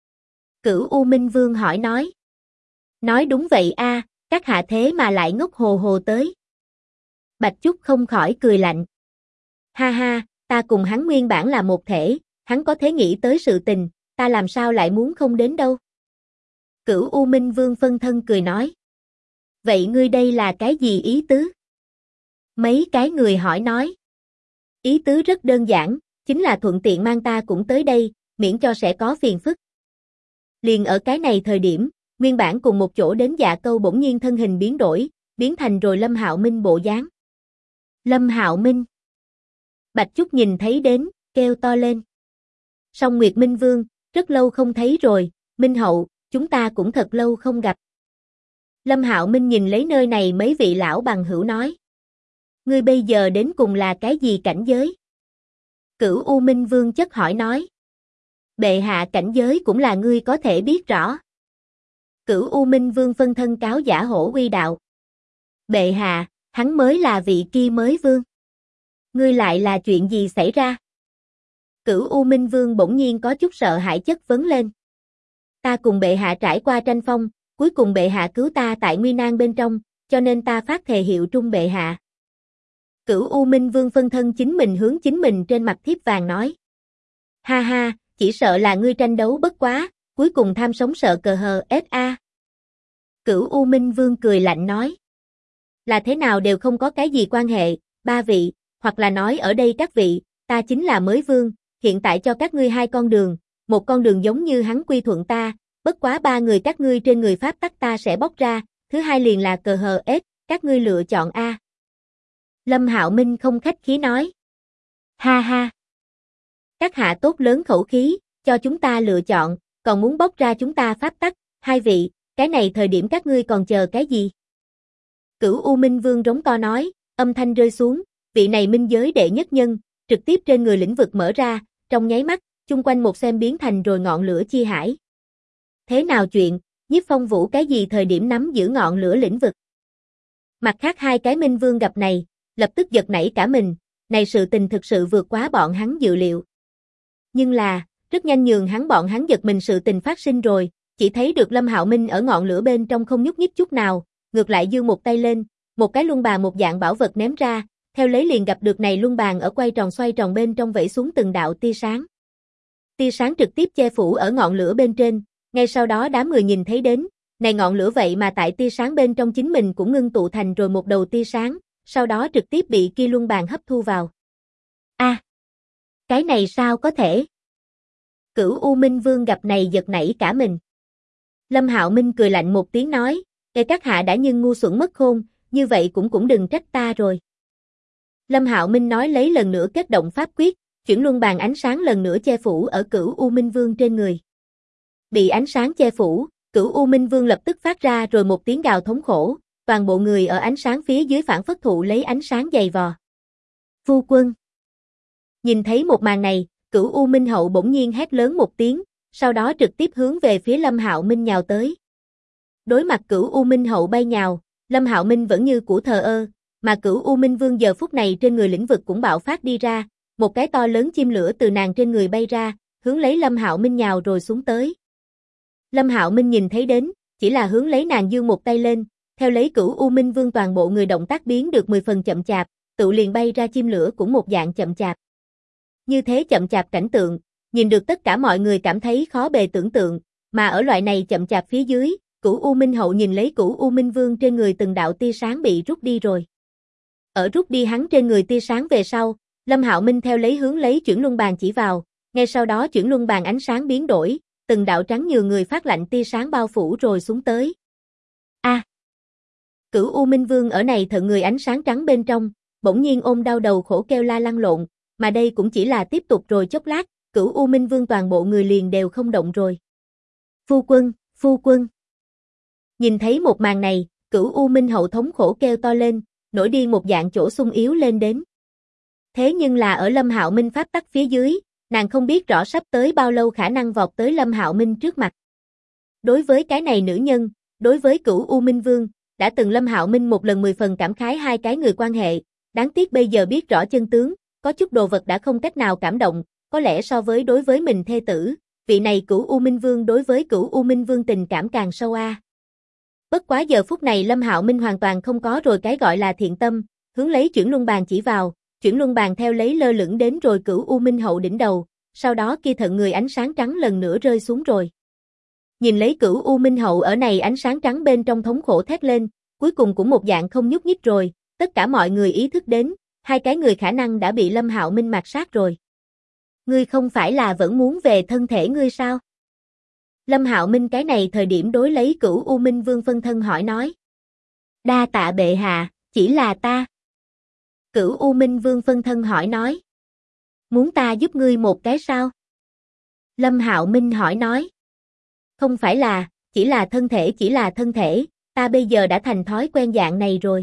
Cửu U Minh Vương hỏi nói. Nói đúng vậy a, các hạ thế mà lại ngốc hồ hồ tới. Bạch Chúc không khỏi cười lạnh. Ha ha, ta cùng hắn nguyên bản là một thể, hắn có thể nghĩ tới sự tình, ta làm sao lại muốn không đến đâu. Cửu U Minh Vương phân thân cười nói. Vậy ngươi đây là cái gì ý tứ? Mấy cái người hỏi nói. Ý tứ rất đơn giản, chính là thuận tiện mang ta cũng tới đây, miễn cho sẽ có phiền phức. Liền ở cái này thời điểm, nguyên bản cùng một chỗ đến Dạ Câu bỗng nhiên thân hình biến đổi, biến thành rồi Lâm Hạo Minh bộ dáng. Lâm Hạo Minh. Bạch Chúc nhìn thấy đến, kêu to lên. Song Nguyệt Minh Vương, rất lâu không thấy rồi, Minh Hậu, chúng ta cũng thật lâu không gặp. Lâm Hạo Minh nhìn lấy nơi này mấy vị lão bằng hữu nói. Ngươi bây giờ đến cùng là cái gì cảnh giới? Cửu U Minh Vương chất hỏi nói. Bệ hạ cảnh giới cũng là ngươi có thể biết rõ. Cửu U Minh Vương phân thân cáo giả hổ uy đạo. Bệ hạ, hắn mới là vị kia mới vương. Ngươi lại là chuyện gì xảy ra? Cửu U Minh Vương bỗng nhiên có chút sợ hãi chất vấn lên. Ta cùng bệ hạ trải qua tranh phong, cuối cùng bệ hạ cứu ta tại nguy nan bên trong, cho nên ta phát thề hiệu trung bệ hạ. Cửu U Minh Vương phân thân chính mình hướng chính mình trên mặt thiếp vàng nói. Ha ha, chỉ sợ là ngươi tranh đấu bất quá, cuối cùng tham sống sợ cờ hờ SA. Cửu U Minh Vương cười lạnh nói. Là thế nào đều không có cái gì quan hệ, ba vị, hoặc là nói ở đây các vị, ta chính là mới vương, hiện tại cho các ngươi hai con đường, một con đường giống như hắn quy thuận ta, bất quá ba người các ngươi trên người pháp tắc ta sẽ bóc ra, thứ hai liền là cờ hờ S, các ngươi lựa chọn A. Lâm Hạo Minh không khách khí nói. Ha ha. Các hạ tốt lớn khẩu khí, cho chúng ta lựa chọn, còn muốn bóc ra chúng ta pháp tắc, hai vị, cái này thời điểm các ngươi còn chờ cái gì? Cửu U Minh Vương rống to nói, âm thanh rơi xuống, vị này minh giới đệ nhất nhân, trực tiếp trên người lĩnh vực mở ra, trong nháy mắt, chung quanh một xem biến thành rồi ngọn lửa chi hải. Thế nào chuyện, Nhiếp Phong Vũ cái gì thời điểm nắm giữ ngọn lửa lĩnh vực? Mặt khác hai cái minh vương gặp này, lập tức giật nảy cả mình, này sự tình thực sự vượt quá bọn hắn dự liệu. Nhưng là, rất nhanh nhường bọn hắn giật mình sự tình phát sinh rồi, chỉ thấy được Lâm Hạo Minh ở ngọn lửa bên trong không nhúc nhích chút nào, ngược lại giương một tay lên, một cái luân bàn một dạng bảo vật ném ra, theo lấy liền gặp được này luân bàn ở quay tròn xoay tròn bên trong vẩy xuống từng đạo tia sáng. Tia sáng trực tiếp che phủ ở ngọn lửa bên trên, ngay sau đó đám người nhìn thấy đến, này ngọn lửa vậy mà tại tia sáng bên trong chính mình cũng ngưng tụ thành rồi một đầu tia sáng, sau đó trực tiếp bị kia luân bàn hấp thu vào. Cái này sao có thể? Cửu U Minh Vương gặp này giật nảy cả mình. Lâm Hạo Minh cười lạnh một tiếng nói, các hạ đã nhưng ngu xuẩn mất khôn, như vậy cũng đừng trách ta rồi. Lâm Hạo Minh nói lấy lần nữa kết động pháp quyết, chuyển luân bàn ánh sáng lần nữa che phủ ở Cửu U Minh Vương trên người. Bị ánh sáng che phủ, Cửu U Minh Vương lập tức phát ra rồi một tiếng gào thống khổ, toàn bộ người ở ánh sáng phía dưới phản phất thụ lấy ánh sáng dày vò. Phu quân. Nhìn thấy một màn này, Cửu U Minh Hậu bỗng nhiên hét lớn một tiếng, sau đó trực tiếp hướng về phía Lâm Hạo Minh nhào tới. Đối mặt Cửu U Minh Hậu bay nhào, Lâm Hạo Minh vẫn như cũ thờ ơ, mà Cửu U Minh Vương giờ phút này trên người lĩnh vực cũng bạo phát đi ra, một cái to lớn chim lửa từ nàng trên người bay ra, hướng lấy Lâm Hạo Minh nhào rồi xuống tới. Lâm Hạo Minh nhìn thấy đến, chỉ là hướng lấy nàng giương một tay lên, theo lấy Cửu U Minh Vương toàn bộ người động tác biến được 10 phần chậm chạp, tự liền bay ra chim lửa cũng một dạng chậm chạp. Như thế chậm chạp cảnh tượng, nhìn được tất cả mọi người cảm thấy khó bề tưởng tượng, mà ở loại này chậm chạp phía dưới, Cửu U Minh Hậu nhìn lấy Cửu U Minh Vương trên người từng đạo tia sáng bị rút đi rồi. Ở rút đi hắn trên người tia sáng về sau, Lâm Hạo Minh theo lấy hướng lấy chuyển luân bàn chỉ vào, ngay sau đó chuyển luân bàn ánh sáng biến đổi, từng đạo trắng nhường người phát lạnh tia sáng bao phủ rồi xuống tới. Cửu U Minh Vương ở này thận người ánh sáng trắng bên trong, bỗng nhiên ôm đau đầu khổ kêu la lăn lộn, mà đây cũng chỉ là tiếp tục rồi chốc lát, Cửu U Minh Vương toàn bộ người liền đều không động rồi. Phu quân, phu quân. Nhìn thấy một màn này, Cửu U Minh Hậu thống khổ kêu to lên, nổi điên một dạng chỗ sung yếu lên đến. Thế nhưng là ở Lâm Hạo Minh pháp tắc phía dưới, nàng không biết rõ sắp tới bao lâu khả năng vọt tới Lâm Hạo Minh trước mặt. Đối với cái này nữ nhân, đối với Cửu U Minh Vương, đã từng Lâm Hạo Minh một lần 10 phần cảm khái hai cái người quan hệ, đáng tiếc bây giờ biết rõ chân tướng, có chút đồ vật đã không cách nào cảm động, có lẽ so với đối với mình thê tử, vị này Cửu U Minh Vương đối với Cửu U Minh Vương tình cảm càng sâu a. Bất quá giờ phút này Lâm Hạo Minh hoàn toàn không có rồi cái gọi là thiện tâm, hướng lấy chuyển luân bàn chỉ vào, chuyển luân bàn theo lấy lơ lửng đến rồi Cửu U Minh Hậu đỉnh đầu, sau đó kia thận người ánh sáng trắng lần nữa rơi xuống rồi. Nhìn lấy Cửu U Minh Hậu ở này ánh sáng trắng bên trong thống khổ thét lên, cuối cùng cũng một dạng không nhúc nhích rồi, tất cả mọi người ý thức đến, hai cái người khả năng đã bị Lâm Hạo Minh mạt sát rồi. Ngươi không phải là vẫn muốn về thân thể ngươi sao? Lâm Hạo Minh cái này thời điểm đối lấy Cửu U Minh Vương phân thân hỏi nói. Đa tạ bệ hạ, chỉ là ta. Cửu U Minh Vương phân thân hỏi nói. Muốn ta giúp ngươi một cái sao? Lâm Hạo Minh hỏi nói. Không phải là, chỉ là thân thể, ta bây giờ đã thành thói quen dạng này rồi.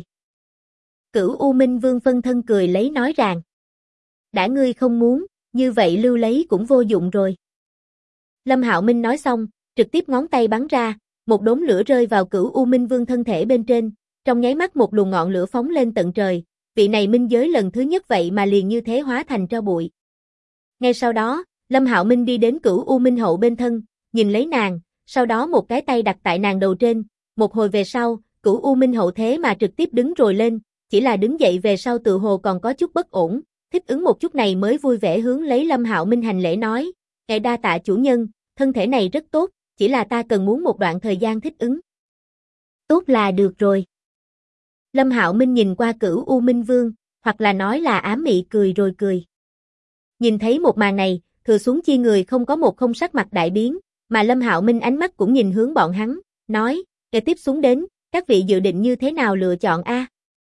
Cửu U Minh Vương phân thân cười lấy nói rằng. Đã ngươi không muốn, như vậy lưu lấy cũng vô dụng rồi. Lâm Hạo Minh nói xong, trực tiếp ngón tay bắn ra, một đốm lửa rơi vào Cửu U Minh Vương thân thể bên trên, trong nháy mắt một luồng ngọn lửa phóng lên tận trời, vị này minh giới lần thứ nhất vậy mà liền như thế hóa thành tro bụi. Ngay sau đó, Lâm Hạo Minh đi đến Cửu U Minh Hậu bên thân, nhìn lấy nàng, sau đó một cái tay đặt tại nàng đầu trên, một hồi về sau, Cửu U Minh Hậu thế mà trực tiếp đứng rồi lên, chỉ là đứng dậy về sau tự hồ còn có chút bất ổn, thích ứng một chút này mới vui vẻ hướng lấy Lâm Hạo Minh hành lễ nói, ngài đa tạ chủ nhân, thân thể này rất tốt, chỉ là ta cần muốn một đoạn thời gian thích ứng. Tốt là được rồi. Lâm Hạo Minh nhìn qua Cửu U Minh Vương, hoặc là nói là ám mị cười rồi cười. Nhìn thấy một màn này, thừa xuống chi người không có một không sắc mặt đại biến, mà Lâm Hạo Minh ánh mắt cũng nhìn hướng bọn hắn, nói, kế tiếp xuống đến, các vị dự định như thế nào lựa chọn a?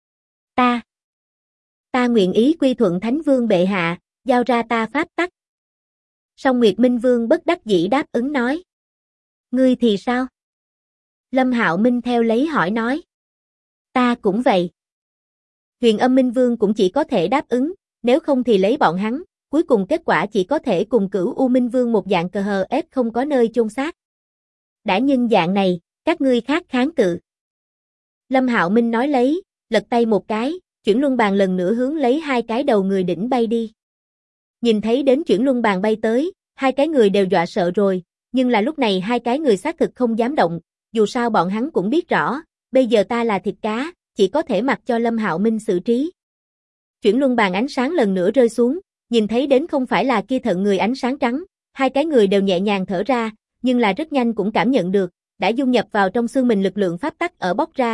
Ta nguyện ý quy thuận Thánh Vương bệ hạ, giao ra ta pháp tắc. Song Nguyệt Minh Vương bất đắc dĩ đáp ứng nói. Ngươi thì sao? Lâm Hạo Minh theo lấy hỏi nói. Ta cũng vậy. Huyền Âm Minh Vương cũng chỉ có thể đáp ứng, nếu không thì lấy bọn hắn, cuối cùng kết quả chỉ có thể cùng Cửu U Minh Vương một dạng cờ hờ ép không có nơi chôn xác. Đã nhưng dạng này, các ngươi khác kháng cự. Lâm Hạo Minh nói lấy, lật tay một cái, chuyển luân bàn lần nữa hướng lấy hai cái đầu người đỉnh bay đi. Nhìn thấy đến chuyển luân bàn bay tới, hai cái người đều dọa sợ rồi, nhưng là lúc này hai cái người xác thực không dám động, dù sao bọn hắn cũng biết rõ, bây giờ ta là thịt cá, chỉ có thể mặc cho Lâm Hạo Minh xử trí. Chuyển luân bàn ánh sáng lần nữa rơi xuống, nhìn thấy đến không phải là kia thận người ánh sáng trắng, hai cái người đều nhẹ nhàng thở ra, nhưng là rất nhanh cũng cảm nhận được, đã dung nhập vào trong xương mình lực lượng pháp tắc ở bóc ra,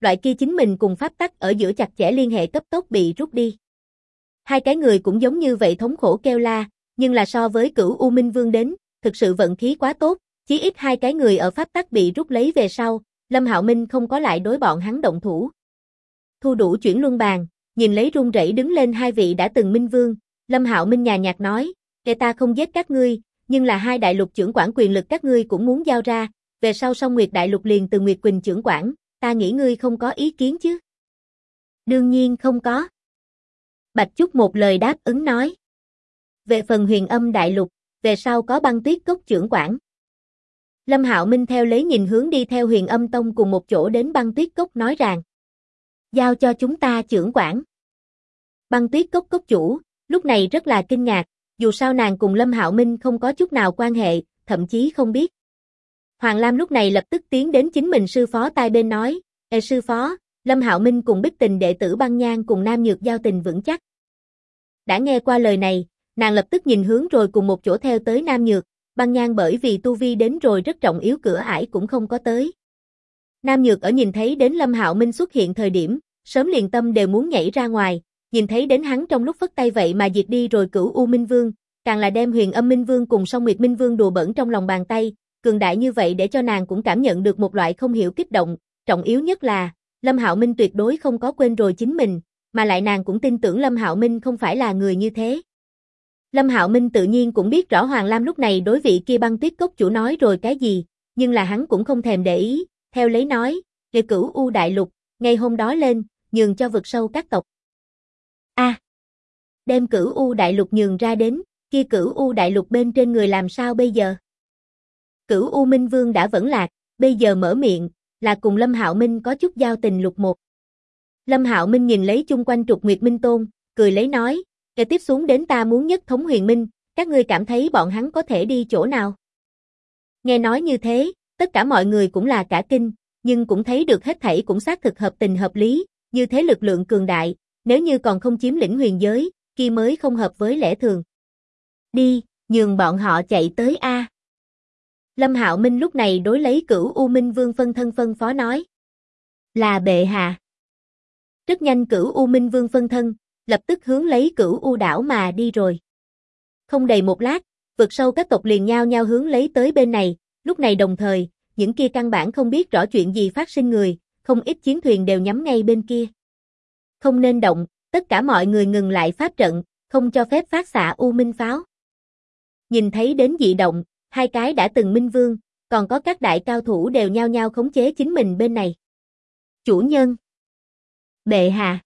loại kia chính mình cùng pháp tắc ở giữa chặt chẽ liên hệ cấp tốc bị rút đi. Hai cái người cũng giống như vậy thống khổ kêu la, nhưng là so với Cửu U Minh Vương đến, thực sự vận khí quá tốt, chí ít hai cái người ở pháp tắc bị rút lấy về sau, Lâm Hạo Minh không có lại đối bọn hắn động thủ. Thu đủ chuyển luân bàn, nhìn lấy run rẩy đứng lên hai vị đã từng Minh Vương, Lâm Hạo Minh nhàn nhạt nói, "Kẻ ta không giết các ngươi, nhưng là hai đại lục trưởng quản quyền lực các ngươi cũng muốn giao ra, về sau Song Nguyệt đại lục liền từ Nguyệt Quỳnh trưởng quản, ta nghĩ ngươi không có ý kiến chứ?" "Đương nhiên không có." Bạch Chúc một lời đáp ứng nói. "Về phần Huyền Âm đại lục, về sau có Băng Tuyết Cốc trưởng quản." Lâm Hạo Minh theo lấy nhìn hướng đi theo Huyền Âm Tông cùng một chỗ đến Băng Tuyết Cốc nói rằng, "Giao cho chúng ta trưởng quản." Băng Tuyết Cốc cốc chủ, lúc này rất là kinh ngạc, dù sao nàng cùng Lâm Hạo Minh không có chút nào quan hệ, thậm chí không biết. Hoàng Lam lúc này lập tức tiến đến chính mình sư phó tai bên nói, "Ê sư phó, Lâm Hạo Minh cùng Bích Tình đệ tử Băng Nhan cùng Nam Nhược giao tình vững chắc." Đã nghe qua lời này, nàng lập tức nhìn hướng rồi cùng một chỗ theo tới Nam Nhược, Băng Nhan bởi vì tu vi đến rồi rất trọng yếu cửa ải cũng không có tới. Nam Nhược ở nhìn thấy đến Lâm Hạo Minh xuất hiện thời điểm, sớm liền tâm đều muốn nhảy ra ngoài, nhìn thấy đến hắn trong lúc phất tay vậy mà diệt đi rồi Cửu U Minh Vương, càng là đem Huyền Âm Minh Vương cùng Song Nguyệt Minh Vương đùa bỡn trong lòng bàn tay, cường đại như vậy để cho nàng cũng cảm nhận được một loại không hiểu kích động, trọng yếu nhất là, Lâm Hạo Minh tuyệt đối không có quên rồi chính mình, mà lại nàng cũng tin tưởng Lâm Hạo Minh không phải là người như thế. Lâm Hạo Minh tự nhiên cũng biết rõ Hoàng Lam lúc này đối vị kia Băng Tuyết Cốc chủ nói rồi cái gì, nhưng là hắn cũng không thèm để ý, theo lấy nói, "Để Cửu U đại lục, ngày hôm đó lên, nhường cho vực sâu các tộc." Đem Cửu U đại lục nhường ra đến, kia Cửu U đại lục bên trên người làm sao bây giờ? Cửu U Minh Vương đã vẫn lạc, bây giờ mở miệng, là cùng Lâm Hạo Minh có chút giao tình lục một. Lâm Hạo Minh nhìn lấy chung quanh Trục Nguyệt Minh Tôn, cười lấy nói, "Kế tiếp xuống đến ta muốn nhất thống huyền minh, các ngươi cảm thấy bọn hắn có thể đi chỗ nào?" Nghe nói như thế, tất cả mọi người cũng là cả kinh, nhưng cũng thấy được hết thảy cũng xác thực hợp tình hợp lý, như thế lực lượng cường đại, nếu như còn không chiếm lĩnh huyền giới, kia mới không hợp với lẽ thường. "Đi, nhường bọn họ chạy tới a." Lâm Hạo Minh lúc này đối lấy Cửu U Minh Vương phân thân phân phó nói. "Là bệ hạ." Rất nhanh Cửu U Minh Vương phân thân, lập tức hướng lấy Cửu U đảo mà đi rồi. Không đầy một lát, vực sâu các tộc liền nhao nhao hướng lấy tới bên này, lúc này đồng thời, những kia căn bản không biết rõ chuyện gì phát sinh người, không ít chiến thuyền đều nhắm ngay bên kia. "Không nên động, tất cả mọi người ngừng lại pháp trận, không cho phép phát xạ U Minh pháo." Nhìn thấy đến dị động, hai cái đã từng Minh Vương, còn có các đại cao thủ đều nhao nhao khống chế chính mình bên này. "Chủ nhân." "Bệ hạ."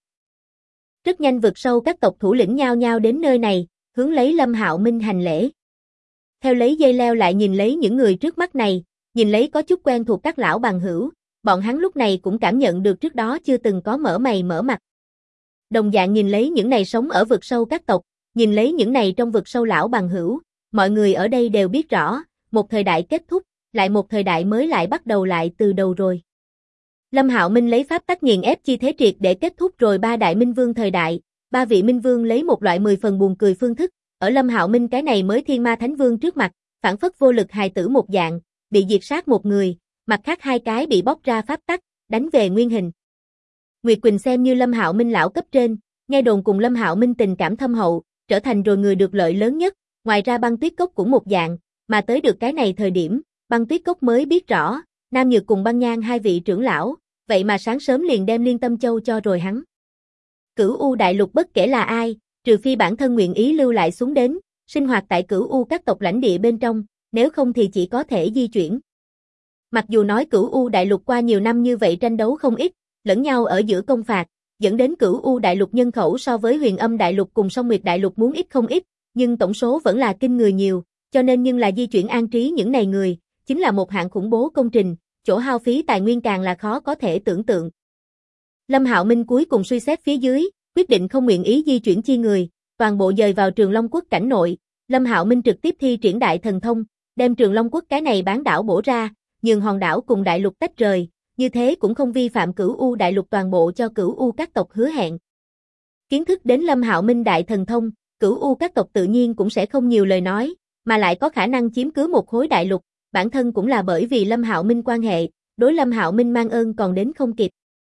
Rất nhanh vực sâu các tộc thủ lĩnh nhao nhao đến nơi này, hướng lấy Lâm Hạo Minh hành lễ. Theo lấy dây leo lại nhìn lấy những người trước mắt này, nhìn lấy có chút quen thuộc các lão bằng hữu, bọn hắn lúc này cũng cảm nhận được trước đó chưa từng có mở mày mở mặt. Đồng dạng nhìn lấy những này sống ở vực sâu các tộc, nhìn lấy những này trong vực sâu lão bằng hữu, mọi người ở đây đều biết rõ, một thời đại kết thúc, lại một thời đại mới lại bắt đầu lại từ đầu rồi. Lâm Hạo Minh lấy pháp tắc nghiền ép chi thế triệt để kết thúc rồi ba đại Minh Vương thời đại, ba vị Minh Vương lấy một loại 10 phần buồn cười phương thức, ở Lâm Hạo Minh cái này mới Thiên Ma Thánh Vương trước mặt, phản phất vô lực hài tử một dạng, bị diệt sát một người, mặt khác hai cái bị bóc ra pháp tắc, đánh về nguyên hình. Nguyệt Quỳnh xem như Lâm Hạo Minh lão cấp trên, nghe đồn cùng Lâm Hạo Minh tình cảm thâm hậu, trở thành rồi người được lợi lớn nhất, ngoài ra Băng Tuyết Cốc cũng một dạng, mà tới được cái này thời điểm, Băng Tuyết Cốc mới biết rõ, Nam Nhược cùng Băng Nhan hai vị trưởng lão, vậy mà sáng sớm liền đem Liên Tâm Châu cho rồi hắn. Cửu U đại lục bất kể là ai, trừ phi bản thân nguyện ý lưu lại xuống đến, sinh hoạt tại Cửu U các tộc lãnh địa bên trong, nếu không thì chỉ có thể di chuyển. Mặc dù nói Cửu U đại lục qua nhiều năm như vậy tranh đấu không ít, lẫn nhau ở giữa công phạt, dẫn đến Cửu U đại lục nhân khẩu so với Huyền Âm đại lục cùng Song Nguyệt đại lục muốn ít không ít, nhưng tổng số vẫn là kinh người nhiều, cho nên nhưng là di chuyển an trí những này người, chính là một hạng khủng bố công trình, chỗ hao phí tài nguyên càng là khó có thể tưởng tượng. Lâm Hạo Minh cuối cùng suy xét phía dưới, quyết định không nguyện ý di chuyển chi người, toàn bộ dời vào Trường Long Quốc cảnh nội, Lâm Hạo Minh trực tiếp thi triển đại thần thông, đem Trường Long Quốc cái này bán đảo bổ ra, nhường hòn đảo cùng đại lục tách rời, như thế cũng không vi phạm Cửu U đại lục toàn bộ cho Cửu U các tộc hứa hẹn. Kiến thức đến Lâm Hạo Minh đại thần thông, Cửu U các tộc tự nhiên cũng sẽ không nhiều lời nói, mà lại có khả năng chiếm cứ một khối đại lục, bản thân cũng là bởi vì Lâm Hạo Minh quan hệ, đối Lâm Hạo Minh mang ơn còn đến không kịp.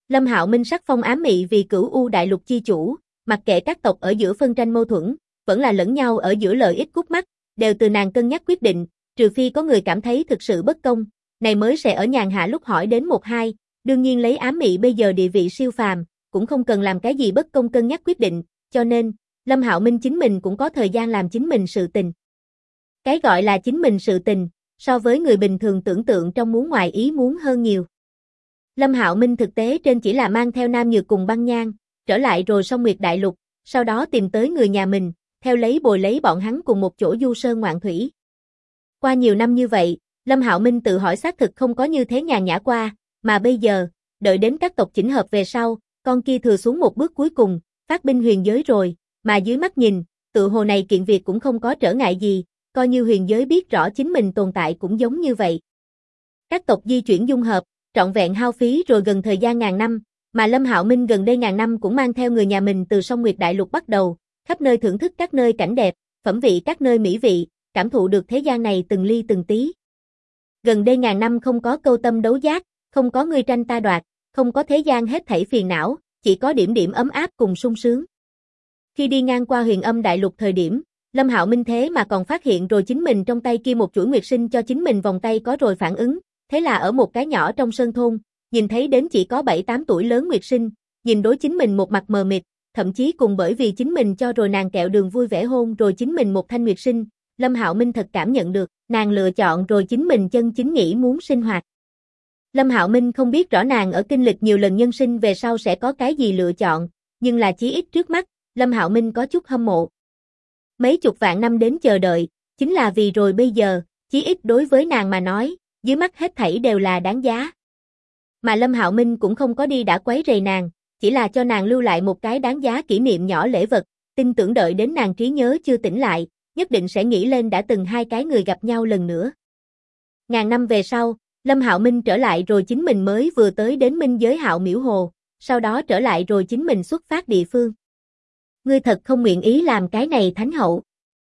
Lâm Hạo Minh sắc phong ám mị vì Cửu U đại lục chi chủ, mặc kệ các tộc ở giữa phân tranh mâu thuẫn, vẫn là lẫn nhau ở giữa lợi ích khúc mắc, đều từ nàng cân nhắc quyết định, trừ phi có người cảm thấy thực sự bất công, này mới sẽ ở nhàn hạ lúc hỏi đến một hai, đương nhiên lấy ám mị bây giờ địa vị siêu phàm, cũng không cần làm cái gì bất công cân nhắc quyết định, cho nên, Lâm Hạo Minh chính mình cũng có thời gian làm chính mình sự tình. Cái gọi là chính mình sự tình, so với người bình thường tưởng tượng trong muốn ngoài ý muốn hơn nhiều. Lâm Hạo Minh thực tế trên chỉ là mang theo Nam Nhược cùng Băng Nhan, trở lại rồi Song Nguyệt Đại Lục, sau đó tìm tới người nhà mình, theo lấy bồi lấy bọn hắn cùng một chỗ du sơn ngoạn thủy. Qua nhiều năm như vậy, Lâm Hạo Minh tự hỏi xác thực không có như thế nhàn nhã qua, mà bây giờ, đợi đến các tộc chỉnh hợp về sau, con kia thừa xuống một bước cuối cùng, phát binh huyền giới rồi, mà dưới mắt nhìn, tự hồ này kiện việc cũng không có trở ngại gì, coi như huyền giới biết rõ chính mình tồn tại cũng giống như vậy. Các tộc di chuyển dung hợp, trọn vẹn hao phí rồi gần thời gian ngàn năm, mà Lâm Hạo Minh gần đây ngàn năm cũng mang theo người nhà mình từ Song Nguyệt Đại Lục bắt đầu, khắp nơi thưởng thức các nơi cảnh đẹp, phẩm vị các nơi mỹ vị, cảm thụ được thế gian này từng ly từng tí. Gần đây ngàn năm không có câu tâm đấu giác, không có ngươi tranh ta đoạt, không có thế gian hết thảy phiền não, chỉ có điểm điểm ấm áp cùng sung sướng. Khi đi ngang qua Huyền Âm Đại Lục thời điểm, Lâm Hạo Minh thế mà còn phát hiện rồi chính mình trong tay kia một chuỗi nguyệt sinh cho chính mình vòng tay có rồi phản ứng, thế là ở một cái nhỏ trong sơn thôn, nhìn thấy đến chỉ có 7-8 tuổi lớn nguyệt sinh, nhìn đối chính mình một mặt mờ mịt, thậm chí cùng bởi vì chính mình cho rồi nàng kẹo đường vui vẻ hôn rồi chính mình một thanh nguyệt sinh, Lâm Hạo Minh thật cảm nhận được, nàng lựa chọn rồi chính mình chân chính nghĩ muốn sinh hoạt. Lâm Hạo Minh không biết rõ nàng ở kinh lịch nhiều lần nhân sinh về sau sẽ có cái gì lựa chọn, nhưng là chí ít trước mắt, Lâm Hạo Minh có chút hâm mộ. Mấy chục vạn năm đến chờ đợi, chính là vì rồi bây giờ, chí ít đối với nàng mà nói, dưới mắt hết thảy đều là đáng giá. Mà Lâm Hạo Minh cũng không có đi đã quấy rầy nàng, chỉ là cho nàng lưu lại một cái đáng giá kỷ niệm nhỏ lễ vật, tin tưởng đợi đến nàng trí nhớ chưa tỉnh lại, nhất định sẽ nghĩ lên đã từng hai cái người gặp nhau lần nữa. Ngàn năm về sau, Lâm Hạo Minh trở lại rồi chính mình mới vừa tới đến Minh Giới Hạo Miễu Hồ, sau đó trở lại rồi chính mình xuất phát địa phương. Ngươi thật không nguyện ý làm cái này thánh hậu.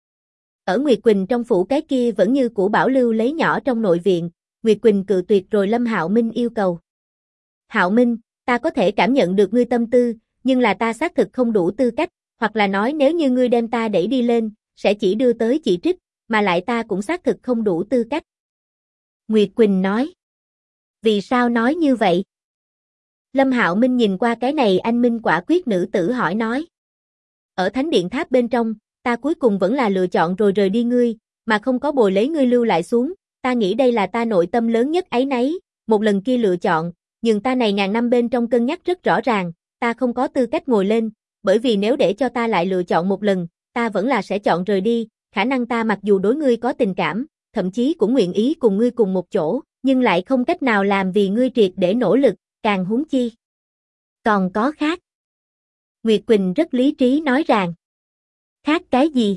Ở Nguyệt Quỳnh trong phủ cái kia vẫn như cũ bảo lưu lấy nhỏ trong nội viện, Nguyệt Quỳnh cự tuyệt rồi Lâm Hạo Minh yêu cầu. Hạo Minh, ta có thể cảm nhận được ngươi tâm tư, nhưng là ta xác thực không đủ tư cách, hoặc là nói nếu như ngươi đem ta đẩy đi lên, sẽ chỉ đưa tới chỉ trích, mà lại ta cũng xác thực không đủ tư cách. Nguyệt Quỳnh nói. Vì sao nói như vậy? Lâm Hạo Minh nhìn qua cái này anh minh quả quyết nữ tử hỏi nói. Ở Thánh Điện Tháp bên trong, ta cuối cùng vẫn là lựa chọn rồi rời đi ngươi, mà không có bồi lấy ngươi lưu lại xuống, ta nghĩ đây là ta nội tâm lớn nhất áy náy, một lần kia lựa chọn, nhưng ta này ngàn năm bên trong cân nhắc rất rõ ràng, ta không có tư cách ngồi lên, bởi vì nếu để cho ta lại lựa chọn một lần, ta vẫn là sẽ chọn rời đi, khả năng ta mặc dù đối ngươi có tình cảm, thậm chí cũng nguyện ý cùng ngươi cùng một chỗ, nhưng lại không cách nào làm vì ngươi triệt để nỗ lực, càng huống chi. Còn có khác. Nguyệt Quỳnh rất lý trí nói rằng. Khác cái gì?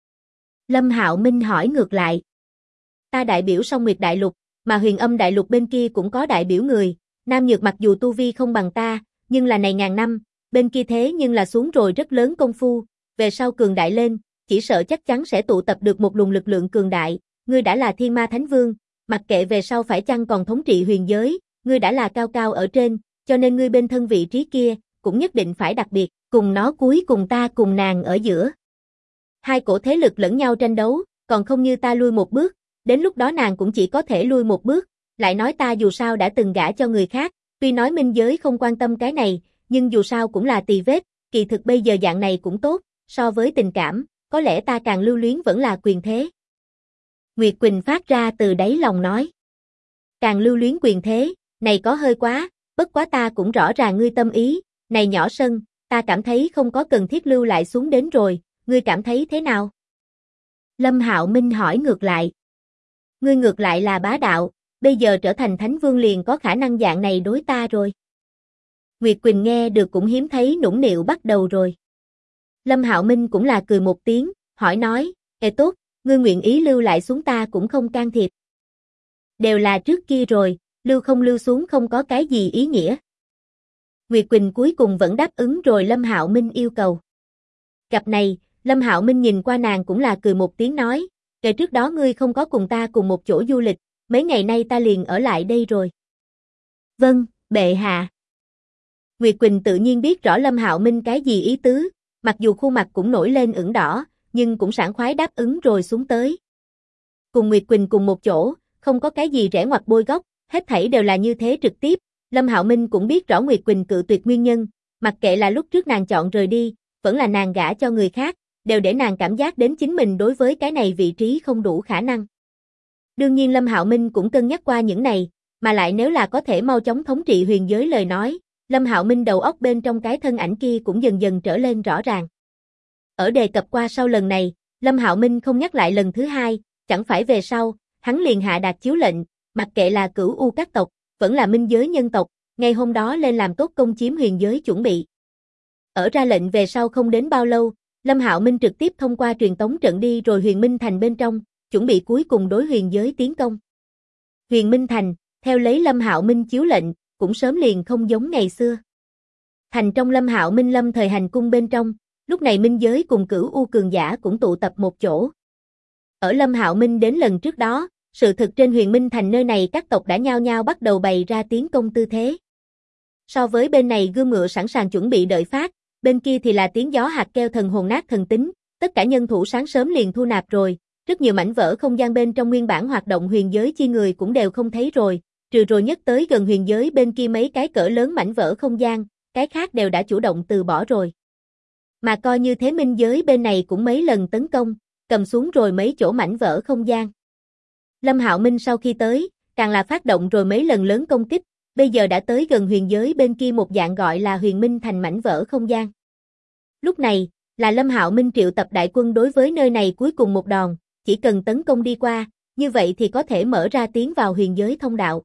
Lâm Hạo Minh hỏi ngược lại. Ta đại biểu Song Nguyệt Đại Lục, mà Huyền Âm Đại Lục bên kia cũng có đại biểu người, Nam Nhược mặc dù tu vi không bằng ta, nhưng là này ngàn năm, bên kia thế nhưng là xuống rồi rất lớn công phu, về sau cường đại lên, chỉ sợ chắc chắn sẽ tụ tập được một luồng lực lượng cường đại, ngươi đã là Thiên Ma Thánh Vương, mặc kệ về sau phải chăng còn thống trị huyền giới, ngươi đã là cao cao ở trên, cho nên ngươi bên thân vị trí kia, cũng nhất định phải đặc biệt, cùng nó cuối cùng ta cùng nàng ở giữa. Hai cổ thế lực lẫn nhau tranh đấu, còn không như ta lui một bước, đến lúc đó nàng cũng chỉ có thể lui một bước, lại nói ta dù sao đã từng gả cho người khác, tuy nói minh giới không quan tâm cái này, nhưng dù sao cũng là tỳ vết, kỳ thực bây giờ dạng này cũng tốt, so với tình cảm, có lẽ ta càng lưu luyến vẫn là quyền thế. Nguyệt Quỳnh phát ra từ đáy lòng nói. Càng lưu luyến quyền thế, này có hơi quá, bất quá ta cũng rõ ràng ngươi tâm ý, này nhỏ sân, ta cảm thấy không có cần thiết lưu lại xuống đến rồi, ngươi cảm thấy thế nào? Lâm Hạo Minh hỏi ngược lại. Ngươi ngược lại là bá đạo, bây giờ trở thành Thánh Vương liền có khả năng dạng này đối ta rồi. Nguyệt Quỳnh nghe được cũng hiếm thấy nũng nịu bắt đầu rồi. Lâm Hạo Minh cũng là cười một tiếng, hỏi nói, tốt, ngươi nguyện ý lưu lại xuống ta cũng không can thiệp. Đều là trước kia rồi, lưu không lưu xuống không có cái gì ý nghĩa. Nguyệt Quỳnh cuối cùng vẫn đáp ứng rồi Lâm Hạo Minh yêu cầu. Gặp này, Lâm Hạo Minh nhìn qua nàng cũng là cười một tiếng nói, kể trước đó ngươi không có cùng ta cùng một chỗ du lịch, mấy ngày nay ta liền ở lại đây rồi. Vâng, bệ hạ. Nguyệt Quỳnh tự nhiên biết rõ Lâm Hạo Minh cái gì ý tứ, mặc dù khuôn mặt cũng nổi lên ửng đỏ, nhưng cũng sảng khoái đáp ứng rồi xuống tới. Cùng Nguyệt Quỳnh cùng một chỗ, không có cái gì rẽ ngoặt bôi góc, hết thảy đều là như thế trực tiếp. Lâm Hạo Minh cũng biết rõ Nguyệt Quỳnh cự tuyệt nguyên nhân, mặc kệ là lúc trước nàng chọn rời đi, vẫn là nàng gả cho người khác, đều để nàng cảm giác đến chính mình đối với cái này vị trí không đủ khả năng. Đương nhiên Lâm Hạo Minh cũng cân nhắc qua những này, mà lại nếu là có thể mau chóng thống trị huyền giới lời nói, Lâm Hạo Minh đầu óc bên trong cái thân ảnh kia cũng dần dần trở lên rõ ràng. Ở đề cập qua sau lần này, Lâm Hạo Minh không nhắc lại lần thứ hai, chẳng phải về sau, hắn liền hạ đạt chiếu lệnh, mặc kệ là Cửu U các tộc, vẫn là minh giới nhân tộc, ngay hôm đó lên làm tốt công chiếm huyền giới chuẩn bị. Ở ra lệnh về sau không đến bao lâu, Lâm Hạo Minh trực tiếp thông qua truyền tống trận đi rồi Huyền Minh Thành bên trong, chuẩn bị cuối cùng đối huyền giới tiến công. Huyền Minh Thành, theo lấy Lâm Hạo Minh chiếu lệnh, cũng sớm liền không giống ngày xưa. Thành trong Lâm Hạo Minh lâm thời hành cung bên trong, lúc này minh giới cùng Cửu U cường giả cũng tụ tập một chỗ. Ở Lâm Hạo Minh đến lần trước đó, sự thực trên Huyền Minh Thành nơi này các tộc đã nhao nhao bắt đầu bày ra tiến công tư thế. So với bên này gươm ngựa sẵn sàng chuẩn bị đợi phát, bên kia thì là tiếng gió hạt kêu thần hồn nát thần tính, tất cả nhân thủ sáng sớm liền thu nạp rồi, rất nhiều mảnh vỡ không gian bên trong nguyên bản hoạt động huyền giới chi người cũng đều không thấy rồi, trừ rồi nhất tới gần huyền giới bên kia mấy cái cỡ lớn mảnh vỡ không gian, cái khác đều đã chủ động từ bỏ rồi. Mà coi như thế minh giới bên này cũng mấy lần tấn công, cầm xuống rồi mấy chỗ mảnh vỡ không gian. Lâm Hạo Minh sau khi tới, càng là phát động rồi mấy lần lớn công kích, bây giờ đã tới gần huyền giới bên kia một dạng gọi là Huyền Minh Thành mảnh vỡ không gian. Lúc này, là Lâm Hạo Minh triệu tập đại quân đối với nơi này cuối cùng một đòn, chỉ cần tấn công đi qua, như vậy thì có thể mở ra tiến vào huyền giới thông đạo.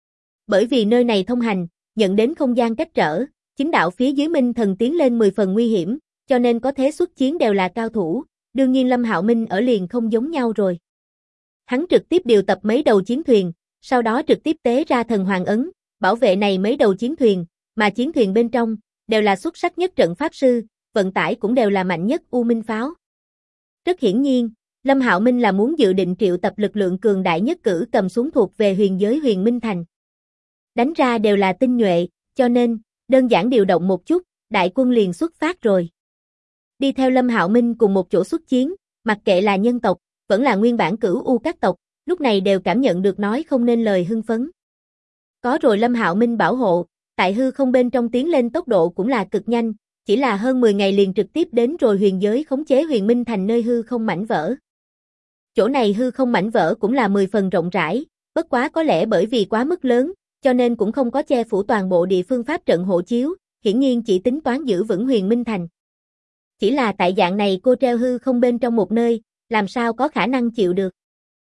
Bởi vì nơi này thông hành, nhận đến không gian cách trở, chính đạo phía dưới Minh Thần tiến lên 10 phần nguy hiểm, cho nên có thế xuất chiến đều là cao thủ, đương nhiên Lâm Hạo Minh ở liền không giống nhau rồi. Hắn trực tiếp điều tập mấy đầu chiến thuyền, sau đó trực tiếp tế ra thần hoàng ấn, bảo vệ này mấy đầu chiến thuyền, mà chiến thuyền bên trong, đều là xuất sắc nhất trận pháp sư, vận tải cũng đều là mạnh nhất U Minh pháo. Rất hiển nhiên, Lâm Hạo Minh là muốn dự định triệu tập lực lượng cường đại nhất cử cầm xuống thuộc về huyền giới Huyền Minh Thành. Đánh ra đều là tinh nhuệ, cho nên, đơn giản điều động một chút, đại quân liền xuất phát rồi. Đi theo Lâm Hạo Minh cùng một chỗ xuất chiến, mặc kệ là nhân tộc, vẫn là nguyên bản Cửu U các tộc, lúc này đều cảm nhận được nói không nên lời hưng phấn. Có rồi Lâm Hạo Minh bảo hộ, tại hư không bên trong tiến lên tốc độ cũng là cực nhanh, chỉ là hơn 10 ngày liền trực tiếp đến rồi huyền giới khống chế Huyền Minh Thành nơi hư không mảnh vỡ. Chỗ này hư không mảnh vỡ cũng là 10 phần rộng rãi, bất quá có lẽ bởi vì quá mức lớn, cho nên cũng không có che phủ toàn bộ địa phương pháp trận hộ chiếu, hiển nhiên chỉ tính toán giữ vững Huyền Minh Thành. Chỉ là tại dạng này cô treo hư không bên trong một nơi, làm sao có khả năng chịu được.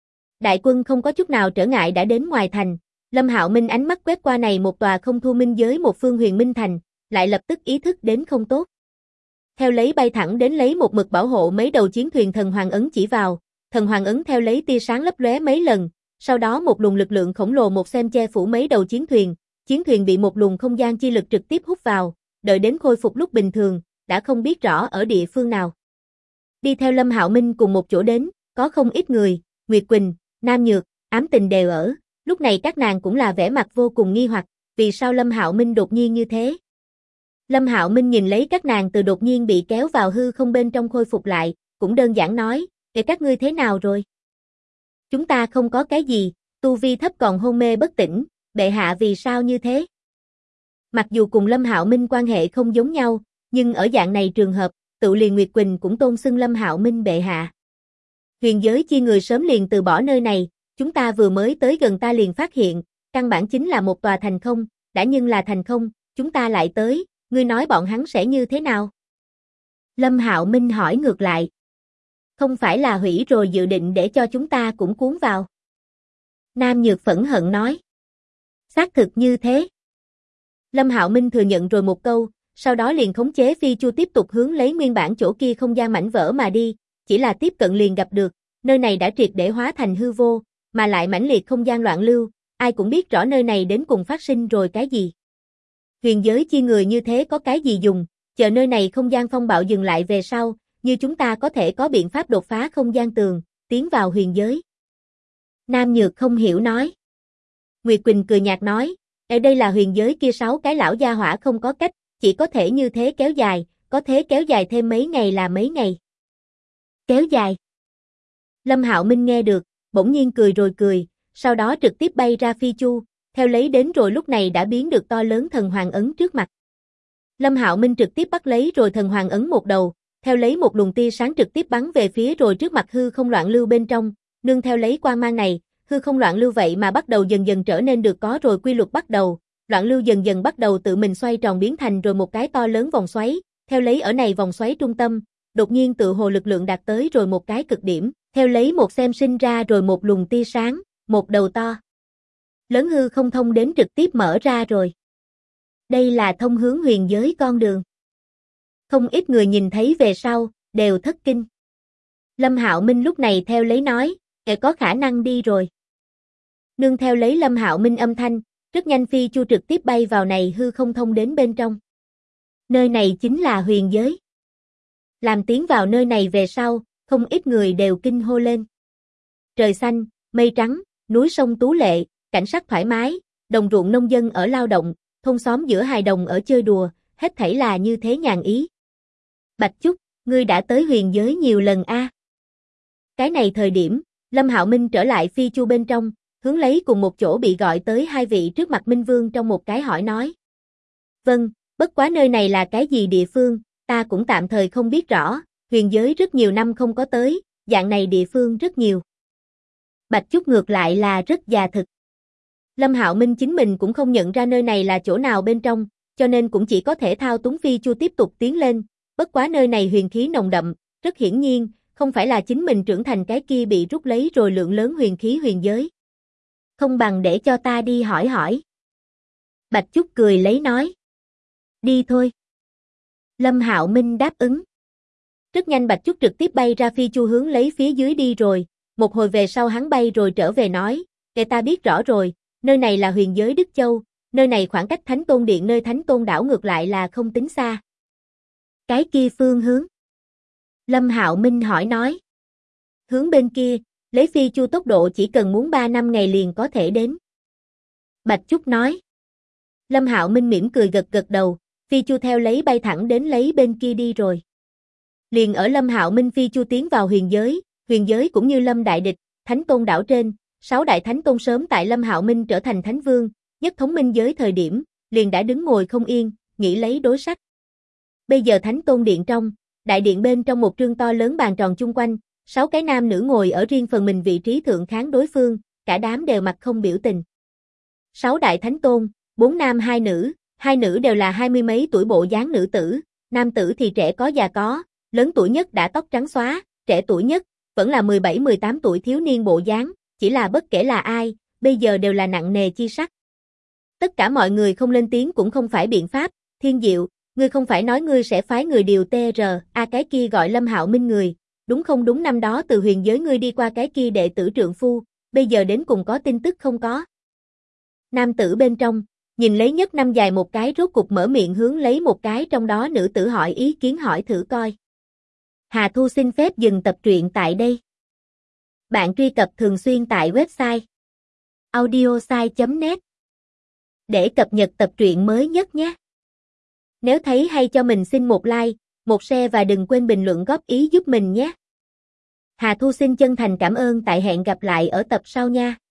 Đại quân không có chút nào trở ngại đã đến ngoài thành, Lâm Hạo Minh ánh mắt quét qua này một tòa không thua minh giới một phương Huyền Minh Thành, lại lập tức ý thức đến không tốt. Theo lấy bay thẳng đến lấy một mực bảo hộ mấy đầu chiến thuyền thần hoàng ấn chỉ vào, thần hoàng ấn theo lấy tia sáng lấp lóe mấy lần, sau đó một luồng lực lượng khổng lồ một xem che phủ mấy đầu chiến thuyền bị một luồng không gian chi lực trực tiếp hút vào, đợi đến khôi phục lúc bình thường, đã không biết rõ ở địa phương nào. Đi theo Lâm Hạo Minh cùng một chỗ đến, có không ít người, Nguyệt Quỳnh, Nam Nhược, Ám Tình đều ở, lúc này các nàng cũng là vẻ mặt vô cùng nghi hoặc, vì sao Lâm Hạo Minh đột nhiên như thế. Lâm Hạo Minh nhìn lấy các nàng từ đột nhiên bị kéo vào hư không bên trong khôi phục lại, cũng đơn giản nói, để các ngươi thế nào rồi? Chúng ta không có cái gì, tu vi thấp còn hôn mê bất tỉnh, bệ hạ vì sao như thế? Mặc dù cùng Lâm Hạo Minh quan hệ không giống nhau, nhưng ở dạng này trường hợp, tự liền Nguyệt Quỳnh cũng tôn xưng Lâm Hạo Minh bệ hạ. Huyền giới chi người sớm liền từ bỏ nơi này, chúng ta vừa mới tới gần ta liền phát hiện, căn bản chính là một tòa thành không, đã nhưng là thành không, chúng ta lại tới, ngươi nói bọn hắn sẽ như thế nào? Lâm Hạo Minh hỏi ngược lại. Không phải là hủy rồi dự định để cho chúng ta cũng cuốn vào. Nam Nhược phẫn hận nói. Xác thực như thế. Lâm Hạo Minh thừa nhận rồi một câu, sau đó liền khống chế phi chu tiếp tục hướng lấy nguyên bản chỗ kia không gian mảnh vỡ mà đi, chỉ là tiếp cận liền gặp được, nơi này đã triệt để hóa thành hư vô, mà lại mãnh liệt không gian loạn lưu, ai cũng biết rõ nơi này đến cùng phát sinh rồi cái gì. Huyền giới chi người như thế có cái gì dùng, chờ nơi này không gian phong bạo dừng lại về sau, như chúng ta có thể có biện pháp đột phá không gian tường, tiến vào huyền giới. Nam Nhược không hiểu nói. Nguyệt Quỳnh cười nhạt nói, Ở đây là huyền giới kia 6 cái lão gia hỏa không có cách, chỉ có thể như thế kéo dài, có thế kéo dài thêm mấy ngày là mấy ngày. Kéo dài. Lâm Hạo Minh nghe được, bỗng nhiên cười rồi cười, sau đó trực tiếp bay ra phi chu, theo lấy đến rồi lúc này đã biến được to lớn thần hoàng ấn trước mặt. Lâm Hạo Minh trực tiếp bắt lấy rồi thần hoàng ấn một đầu, theo lấy một luồng tia sáng trực tiếp bắn về phía rồi trước mặt hư không loạn lưu bên trong, nương theo lấy quang mang này, hư không loạn lưu vậy mà bắt đầu dần dần trở nên được có rồi quy luật bắt đầu, loạn lưu dần dần bắt đầu tự mình xoay tròn biến thành rồi một cái to lớn vòng xoáy, theo lấy ở này vòng xoáy trung tâm, đột nhiên tự hồ lực lượng đạt tới rồi một cái cực điểm, theo lấy một xem sinh ra rồi một luồng tia sáng, một đầu to lớn hư không thông đến trực tiếp mở ra rồi. Đây là thông hướng huyền giới con đường. Không ít người nhìn thấy về sau, đều thất kinh. Lâm Hạo Minh lúc này theo lấy nói, có khả năng đi rồi. Nương theo lấy Lâm Hạo Minh âm thanh, rất nhanh phi chu trực tiếp bay vào này hư không thông đến bên trong. Nơi này chính là huyền giới. Làm tiến vào nơi này về sau, không ít người đều kinh hô lên. Trời xanh, mây trắng, núi sông tú lệ, cảnh sắc thoải mái, đồng ruộng nông dân ở lao động, thôn xóm giữa hài đồng ở chơi đùa, hết thảy là như thế nhàn ý. Bạch Chúc, ngươi đã tới huyền giới nhiều lần a. Cái này thời điểm, Lâm Hạo Minh trở lại phi chu bên trong, hướng lấy cùng một chỗ bị gọi tới hai vị trước mặt Minh Vương trong một cái hỏi nói. Vâng, bất quá nơi này là cái gì địa phương, ta cũng tạm thời không biết rõ, huyền giới rất nhiều năm không có tới, dạng này địa phương rất nhiều. Bạch Chúc ngược lại là rất già thực. Lâm Hạo Minh chính mình cũng không nhận ra nơi này là chỗ nào bên trong, cho nên cũng chỉ có thể thao túng phi chu tiếp tục tiến lên, bất quá nơi này huyền khí nồng đậm, rất hiển nhiên, không phải là chính mình trưởng thành cái kia bị rút lấy rồi lượng lớn huyền khí huyền giới. Không bằng để cho ta đi hỏi hỏi. Bạch Chúc cười lấy nói. Đi thôi. Lâm Hạo Minh đáp ứng. Rất nhanh Bạch Chúc trực tiếp bay ra phi chu hướng lấy phía dưới đi rồi, một hồi về sau hắn bay rồi trở về nói, để ta biết rõ rồi, nơi này là huyền giới Đức Châu, nơi này khoảng cách Thánh Tôn Điện nơi Thánh Tôn đảo ngược lại là không tính xa. Cái kia phương hướng. Lâm Hạo Minh hỏi nói. Hướng bên kia, lấy phi chu tốc độ chỉ cần muốn 3 năm ngày liền có thể đến. Bạch Chúc nói. Lâm Hạo Minh mỉm cười gật gật đầu, phi chu theo lấy bay thẳng đến lấy bên kia đi rồi. Liền ở Lâm Hạo Minh phi chu tiến vào huyền giới cũng như Lâm Đại Địch, Thánh Tôn đảo trên, 6 đại Thánh Tôn sớm tại Lâm Hạo Minh trở thành Thánh Vương, nhất thống minh giới thời điểm, liền đã đứng ngồi không yên, nghĩ lấy đối sách. Bây giờ Thánh Tôn Điện trong, đại điện bên trong một trương to lớn bàn tròn chung quanh, 6 cái nam nữ ngồi ở riêng phần mình vị trí thượng kháng đối phương, cả đám đều mặt không biểu tình. 6 đại Thánh Tôn, 4 nam 2 nữ đều là 20 mấy tuổi bộ dáng nữ tử, nam tử thì trẻ có già có, lớn tuổi nhất đã tóc trắng xóa, trẻ tuổi nhất, vẫn là 17-18 tuổi thiếu niên bộ dáng, chỉ là bất kể là ai, bây giờ đều là nặng nề chi sắc. Tất cả mọi người không lên tiếng cũng không phải biện pháp, Thiên Diệu, ngươi không phải nói ngươi sẽ phái người điều cái kia gọi Lâm Hạo Minh người, đúng không đúng năm đó từ huyền giới ngươi đi qua cái kia đệ tử trượng phu, bây giờ đến cùng có tin tức không có. Nam tử bên trong, nhìn lấy nhất năm dài một cái rốt cục mở miệng hướng lấy một cái trong đó nữ tử hỏi ý kiến hỏi thử coi. Hà Thu xin phép dừng tập truyện tại đây. Bạn truy cập thường xuyên tại website audiosai.net để cập nhật tập truyện mới nhất nhé. Nếu thấy hay cho mình xin một like, một share và đừng quên bình luận góp ý giúp mình nhé. Hà Thu xin chân thành cảm ơn tại hẹn gặp lại ở tập sau nha.